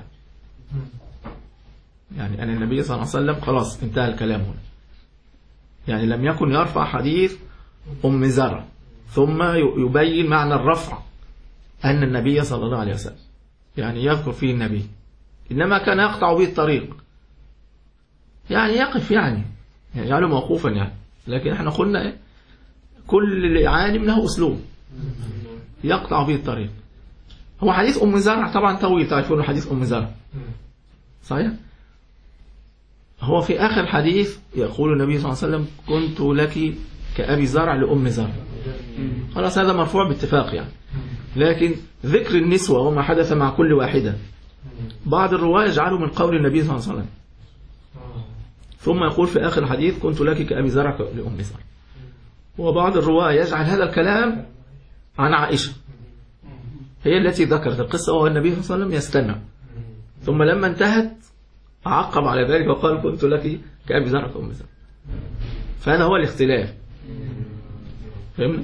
يعني أن النبي صلى الله عليه وسلم خلاص انتهى الكلام هنا. يعني لم يكن يرفع حديث أم زرع ثم يبين معنى الرفع أن النبي صلى الله عليه وسلم يعني يذكر فيه النبي، إنما كان يقطع به الطريق، يعني يقف يعني يعني يجعله موقوفا يعني. لكن احنا قلنا ايه كل عالم له أسلوب يقطع به الطريق. هو حديث أم زرع طبعا طويل، تعرفون حديث أم زرع صحيح. هو في آخر الحديث يقول النبي صلى الله عليه وسلم كنت لك كأبي زرع لأم زرع، خلاص هذا مرفوع باتفاق يعني. لكن ذكر النسوة وما حدث مع كل واحدة بعض الرواة يجعله من قول النبي صلى الله عليه وسلم، ثم يقول في آخر الحديث كنت لك كأبي زرع لأم زرع. وبعض الرواة يجعل هذا الكلام عن عائشة هي التي ذكرت القصة وهو النبي صلى الله عليه وسلم يستمع، ثم لما انتهت عقب على ذلك وقال كنت لك كأبي زرع لأم زرع. فهذا هو الاختلاف، فهمنا؟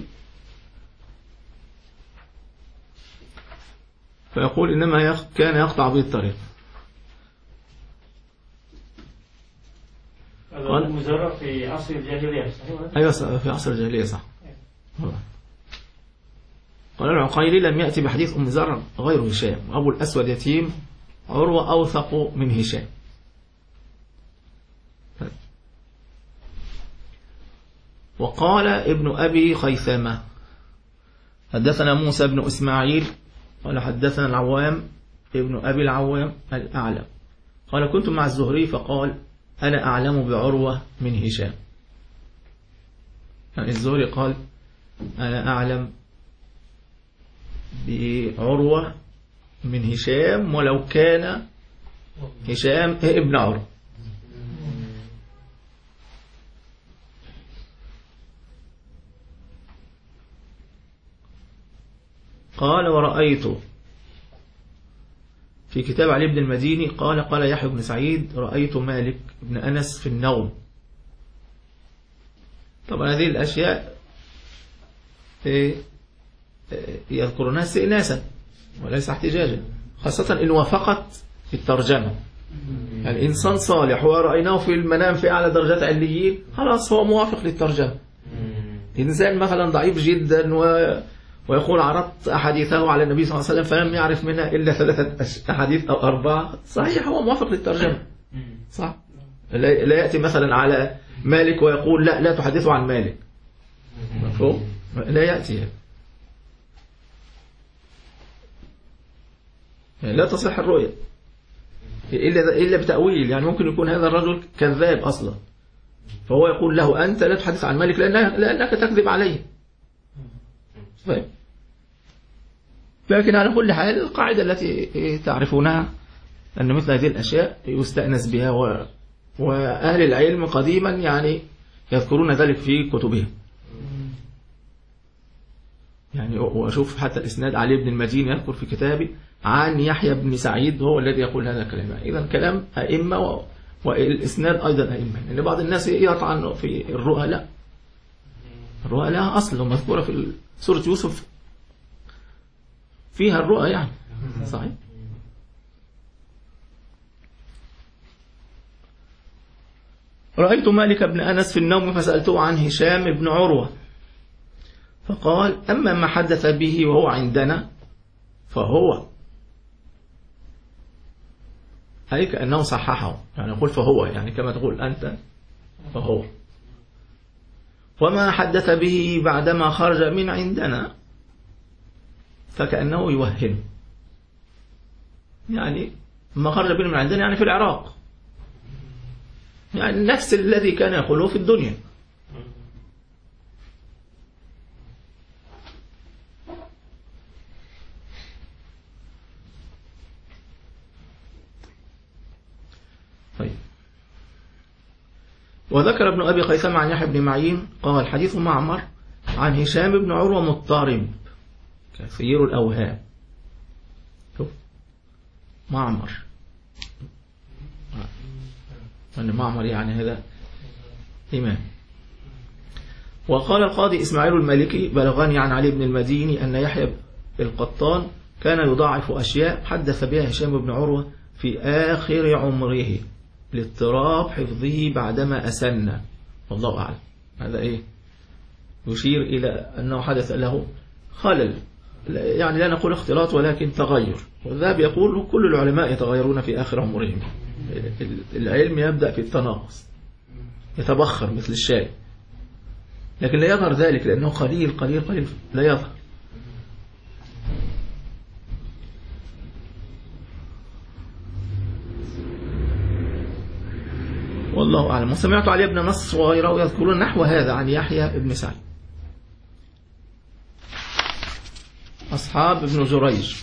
فيقول إنما كان يقطع به الطريق. قال أم زرع في عصر الجاهلية صحيح؟ أيوة في عصر الجاهلية صح. قال العقيلي لم يأتي بحديث أم زرع غير هشام، وأبو الأسود يتيم عروة أوثق من هشام. وقال ابن أبي خيثمة حدثنا موسى بن إسماعيل قال حدثنا العوام ابن أبي العوام الأعلم قال كنت مع الزهري فقال أنا أعلم بعروة من هشام. يعني الزهري قال أنا أعلم بعروة من هشام ولو كان هشام ابن عروة. قال ورأيت في كتاب علي بن المديني قال قال يحيى بن سعيد رأيت مالك بن أنس في النوم. طبعا هذه الأشياء يذكرونها استئناسا وليس احتجاجا، خاصة إن وافقت الترجمة. الإنسان صالح ورأيناه في المنام في أعلى درجات عليين، خلاص هو موافق للترجمة. إنسان مثلا ضعيف جدا و ويقول عرضت أحاديثه على النبي صلى الله عليه وسلم فلم يعرف منها إلا ثلاثة أحاديث أو أربعة، صحيح هو موافق للترجمة صح. لا يأتي مثلا على مالك ويقول لا لا تحدثوا عن مالك، مفهوم؟ لا يأتي، يعني لا تصح الرؤية إلا إلا بتأويل. يعني ممكن يكون هذا الرجل كذاب أصلا، فهو يقول له أنت لا تحدث عن مالك لأنك, لأنك تكذب عليه. طيب، لكن على كل حال القاعدة التي تعرفونها أن مثل هذه الأشياء يستأنس بها، و... وأهل العلم قديما يعني يذكرون ذلك في كتبهم. يعني وأشوف حتى الإسناد علي بن المديني يذكر في كتابه عن يحيى بن سعيد هو الذي يقول هذا الكلام. إذا كلام أئمة و... والإسناد أيضا أئمة. لأن يعني بعض الناس يطعن في الرؤى، لا، الرؤى لها أصل ومذكورة في سورة يوسف فيها الرؤى يعني صحيح. رأيت مالك بن أنس في النوم فسألته عن هشام بن عروة فقال أما ما حدث به وهو عندنا فهو، أي كأنه صححه، يعني يقول فهو يعني كما تقول أنت فهو، وما حدث به بعدما خرج من عندنا فكأنه يوهم، يعني ما خرج به من عندنا يعني في العراق، يعني نفس الذي كان يقوله في الدنيا. طيب، وذكر ابن أبي خيثمة عن يحيى بن معين قال حديث معمر عن هشام بن عروة مضطرب كثير الأوهام. شوف معمر، أن معمر يعني هذا إمام. وقال القاضي إسماعيل المالكي بلغني عن علي بن المديني أن يحيى القطان كان يضاعف أشياء حدث بها هشام بن عروة في آخر عمره لاضطراب حفظه بعدما أسن، والله أعلم. هذا إيه؟ يشير إلى أنه حدث له خلل، يعني لا نقول اختلاط ولكن تغير. والذهب يقول كل العلماء يتغيرون في آخر عمرهم. العلم يبدأ في التناقص، يتبخر مثل الشاي، لكن لا يظهر ذلك لأنه قليل قليل قليل لا يظهر. والله أعلم. وسمعت علي بن نصر وغيره يذكرون نحو هذا عن يحيى بن سعيد. أصحاب ابن جريج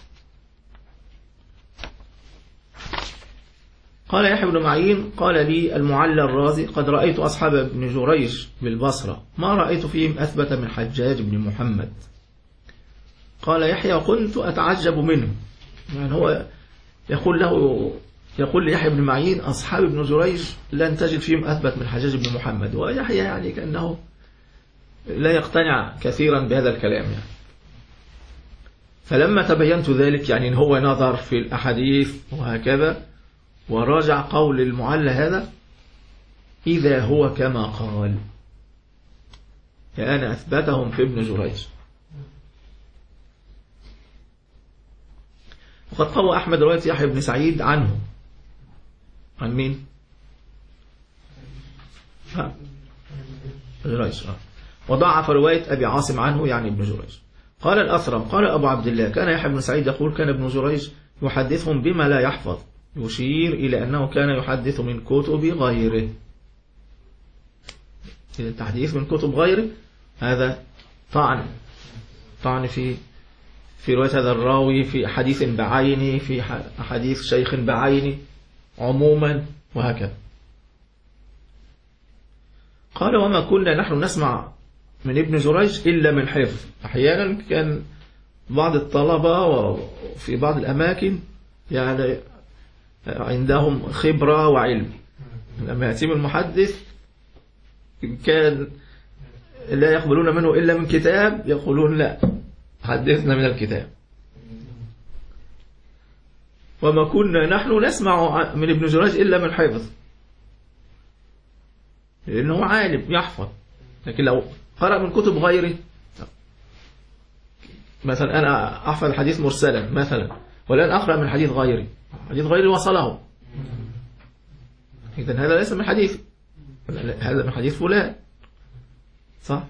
قال يحيى بن معين قال لي المعلى الرازي قد رأيت أصحاب ابن جريج بالبصرة ما رأيت فيهم أثبت من حجاج بن محمد. قال يحيى وكنت أتعجب منه، يعني هو يقول له يقول ليحيى بن معين أصحاب ابن جريج لن تجد فيهم أثبت من حجاج بن محمد، ويحيى يعني كأنه لا يقتنع كثيرا بهذا الكلام يعني. فلما تبينت ذلك يعني إن هو نظر في الأحاديث وهكذا وراجع قول المعلى هذا إذا هو كما قال كان أثبتهم في ابن جريج. وقد قوى أحمد رواية يحيى بن سعيد عنه. عن مين؟ ها جريج. وضعف رواية أبي عاصم عنه يعني ابن جريج. قال الأثرم قال أبو عبد الله كان يحيى بن سعيد يقول كان ابن جريج يحدثهم بما لا يحفظ، يشير إلى أنه كان يحدث من كتب غيره. التحديث من كتب غيره هذا طعن طعن في في رواية هذا الراوي في حديث بعينه في حديث شيخ بعينه عموما وهكذا. قال وما كنا نحن نسمع من ابن جريج إلا من حفظ. أحيانا كان بعض الطلبة وفي بعض الأماكن يعني عندهم خبرة وعلم، لما يأتيهم المحدث كان لا يقبلون منه إلا من كتاب يقولون لا حدثنا من الكتاب. وما كنا نحن نسمع من ابن جريج إلا من حفظ، لأنه عالم يحفظ. لكن لو قرأ من كتب غيره، مثلا أنا أحفظ الحديث مرسلا مثلا ولن أقرأ من حديث غيري، حديث غيري وصله، إذن هذا ليس من حديث، هذا من حديث فلان، صح؟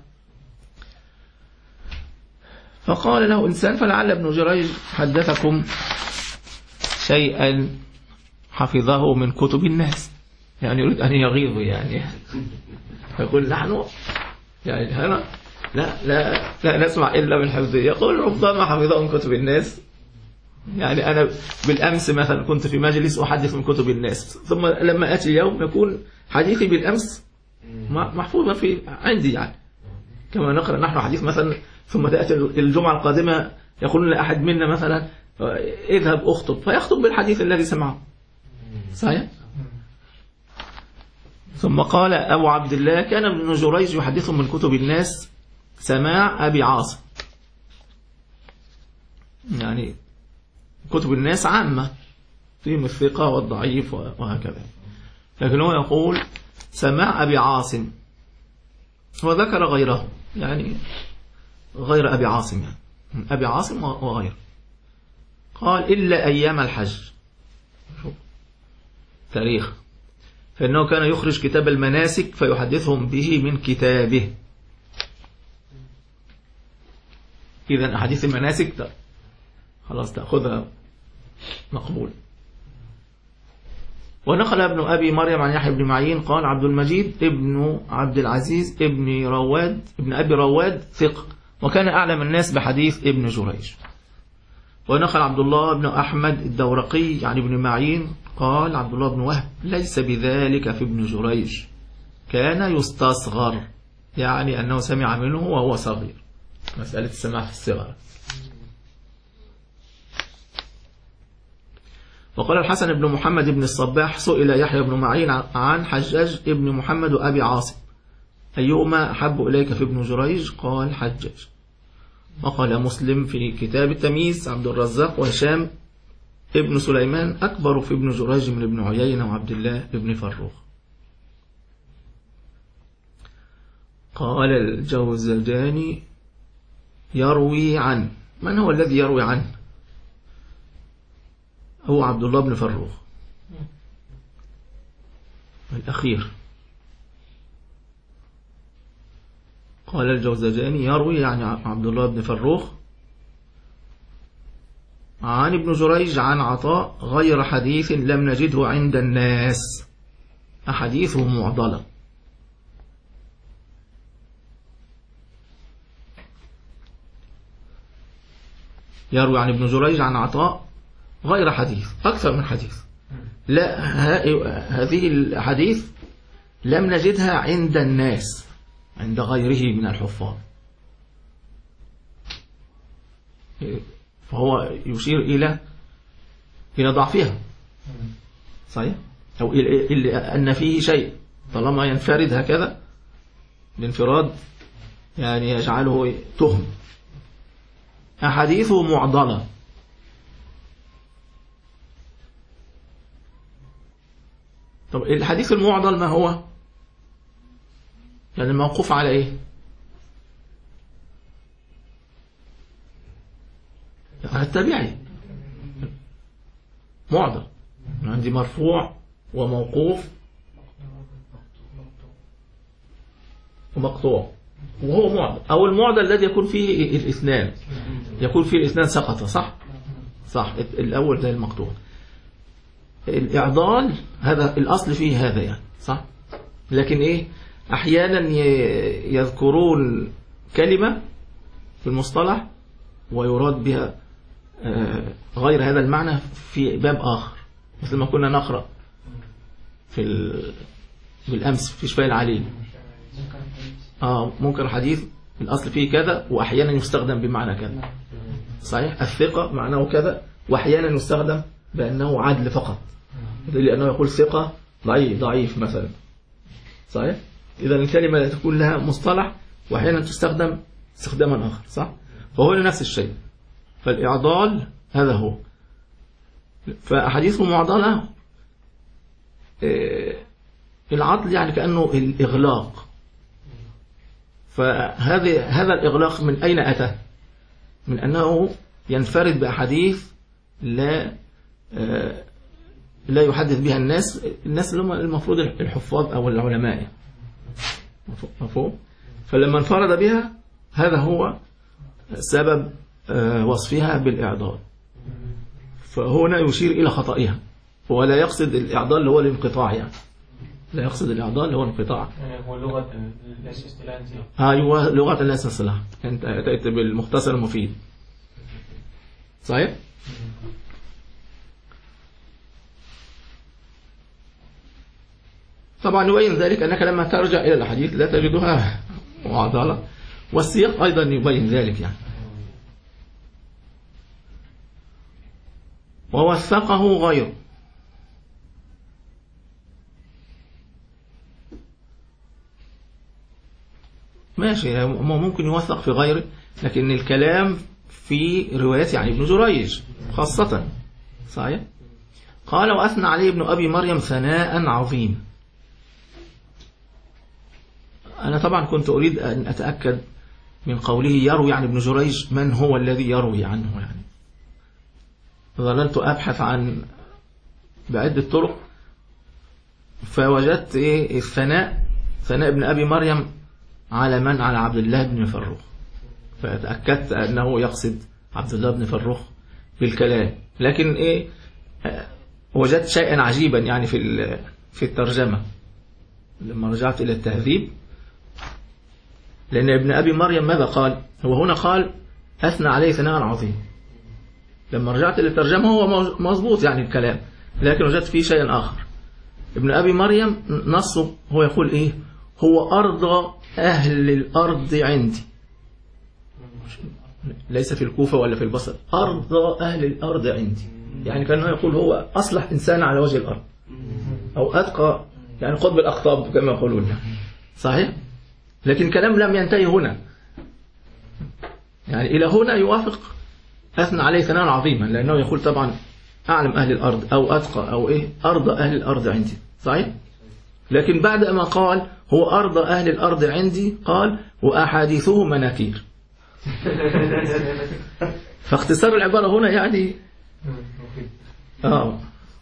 فقال له إنسان فلعل ابن جريج حدثكم شيئا حفظه من كتب الناس، يعني يريد أن يغيظ، يعني يقول نحن يعني هنا لا لا لا نسمع إلا من حفظه. يقول ربما حفظه من كتب الناس، يعني أنا بالأمس مثلا كنت في مجلس أحدث من كتب الناس، ثم لما أتي اليوم يكون حديثي بالأمس محفوظا في عندي، يعني كما نقرأ نحن حديث مثلا ثم تأتي الجمعة القادمة يقولون لأحد منا مثلا اذهب أخطب، فيخطب بالحديث الذي سمعه، صحيح؟ ثم قال أبو عبد الله كان ابن جريج يحدثهم من كتب الناس سماع أبي عاصم، يعني كتب الناس عامة فيهم الثقة والضعيف وهكذا، لكن هو يقول سماع أبي عاصم، وذكر غيره يعني غير أبي عاصم، يعني أبي عاصم وغيره. قال إلا أيام الحج، تاريخ، فإنه كان يخرج كتاب المناسك فيحدثهم به من كتابه. إذن أحاديث المناسك خلاص تأخذها مقبول. ونقل ابن أبي مريم عن يحيى بن معين قال عبد المجيد ابن عبد العزيز ابن رواد ابن أبي رواد ثقة، وكان أعلم الناس بحديث ابن جريج. ونقل عبد الله بن أحمد الدورقي عن ابن معين قال عبد الله بن وهب ليس بذلك في ابن جريج، كان يستصغر، يعني أنه سمع منه وهو صغير، مسألة السماع في الصغر. وقال الحسن بن محمد بن الصباح سئل يحيى بن معين عن حجاج ابن محمد وأبي عاصم أيهما أحب إليك في ابن جريج؟ قال حجاج. وقال مسلم في كتاب التمييز عبد الرزاق وهشام ابن سليمان أكبر في ابن جريج من ابن عيينة وعبد الله ابن فروخ. قال الجوزجاني يروي عنه، من هو الذي يروي عنه؟ هو عبد الله بن فروخ الأخير. قال الجوزجاني يروي يعني عبد الله بن فروخ عن ابن جريج عن عطاء غير حديث لم نجده عند الناس، أحاديثه معضلة. يروي عن ابن جريج عن عطاء غير حديث، أكثر من حديث، لا هذه الحديث لم نجدها عند الناس، عند غيره من الحفاظ، فهو يشير إلى إلى ضعفها، صحيح؟ أو إلى أن فيه شيء، طالما ينفرد هكذا الانفراد يعني يجعله تهم. أحاديثه معضلة، طب الحديث المعضل ما هو؟ يعني الموقوف على ايه؟ على التابعي، معضل، عندي مرفوع وموقوف ومقطوع، وهو معضل، او المعضل الذي يكون فيه الاثنان، يكون فيه الاثنان سقط، صح؟ صح، الاول زي المقطوع. الإعضال هذا الأصل فيه هذا، يعني صح، لكن إيه أحيانا يذكرون كلمة في المصطلح ويراد بها غير هذا المعنى في باب آخر، مثل ما كنا نقرأ في بالأمس في شفاء العليل. آه منكر حديث الأصل فيه كذا وأحيانا يستخدم بمعنى كذا، صحيح. الثقة معناه كذا وأحيانا يستخدم بأنه عدل فقط، لأنه يقول ثقة ضعيف ضعيف مثلا، صحيح. إذا الكلمة تكون لها مصطلح وأحيانا تستخدم استخداما آخر، صح. فهو نفس الشيء. فالإعضال هذا هو. فأحاديث معضلة العضل يعني كأنه الإغلاق. فهذا هذا الإغلاق من أين أتى؟ من أنه ينفرد بأحاديث لا لا يحدث بها الناس الناس اللي هم المفروض الحفاظ أو العلماء، مفهوم؟ فلما انفرد بها هذا هو سبب وصفها بالإعضال. فهنا يشير إلى خطئها، هو لا يقصد الإعضال اللي هو الانقطاع، يعني لا يقصد الإعضال اللي هو الانقطاع. هو لغة الاستلاح. أيوة لغة الاستلاح. أنت أتيت بالمختصر المفيد، صحيح؟ طبعا يبين ذلك أنك لما ترجع إلى الحديث لا تجدها معضلة، والسياق أيضا يبين ذلك يعني. ووثقه غيره. ماشي، ممكن يوثق في غيره، لكن الكلام في روايات يعني ابن جريج خاصة، صحيح. قال وأثنى عليه ابن أبي مريم ثناء عظيما. أنا طبعا كنت أريد أن أتأكد من قوله يروي عن ابن جريج من هو الذي يروي عنه، يعني ظللت أبحث عن بعدة طرق فوجدت إيه الثناء ثناء ابن أبي مريم على من؟ على عبد الله بن فروخ، فتأكدت أنه يقصد عبد الله بن فروخ بالكلام. لكن إيه وجدت شيئا عجيبا يعني في في الترجمة لما رجعت إلى التهذيب، لأن ابن أبي مريم ماذا قال؟ هو هنا قال أثنى عليه ثناء عظيم. لما رجعت إلى الترجمة هو مظبوط يعني الكلام، لكن وجدت فيه شيئا آخر. ابن أبي مريم نصه هو يقول إيه؟ هو أرضى أهل الأرض عندي، ليس في الكوفة ولا في البصر، أرضى أهل الأرض عندي، يعني كأنه يقول هو أصلح إنسان على وجه الأرض، أو أتقى يعني قطب الأقطاب كما يقولون، صحيح. لكن كلام لم ينتهي هنا، يعني إلى هنا يوافق أثنى عليه ثناء عظيما، لأنه يقول طبعا أعلم أهل الأرض أو أتقى أو إيه أرضى أهل الأرض عندي، صحيح. لكن بعد ما قال هو أرضى أهل الأرض عندي قال وأحاديثه مناكير. فاختصار العبارة هنا يعني آه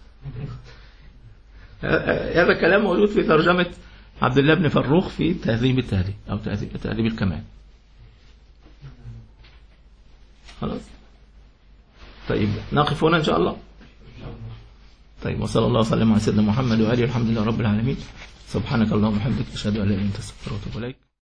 هذا كلام موجود في ترجمة عبد الله بن فروخ في تهذيب التهذيب أو تهذيب, تهذيب الكمال. خلاص طيب نقف هنا إن شاء الله. طيب وصلى الله وسلم على سيدنا محمد وآله الحمد لله رب العالمين. سبحانك اللهم وبحمدك أشهد أن لا إله إلا أنت أستغفرك وأتوب إليك.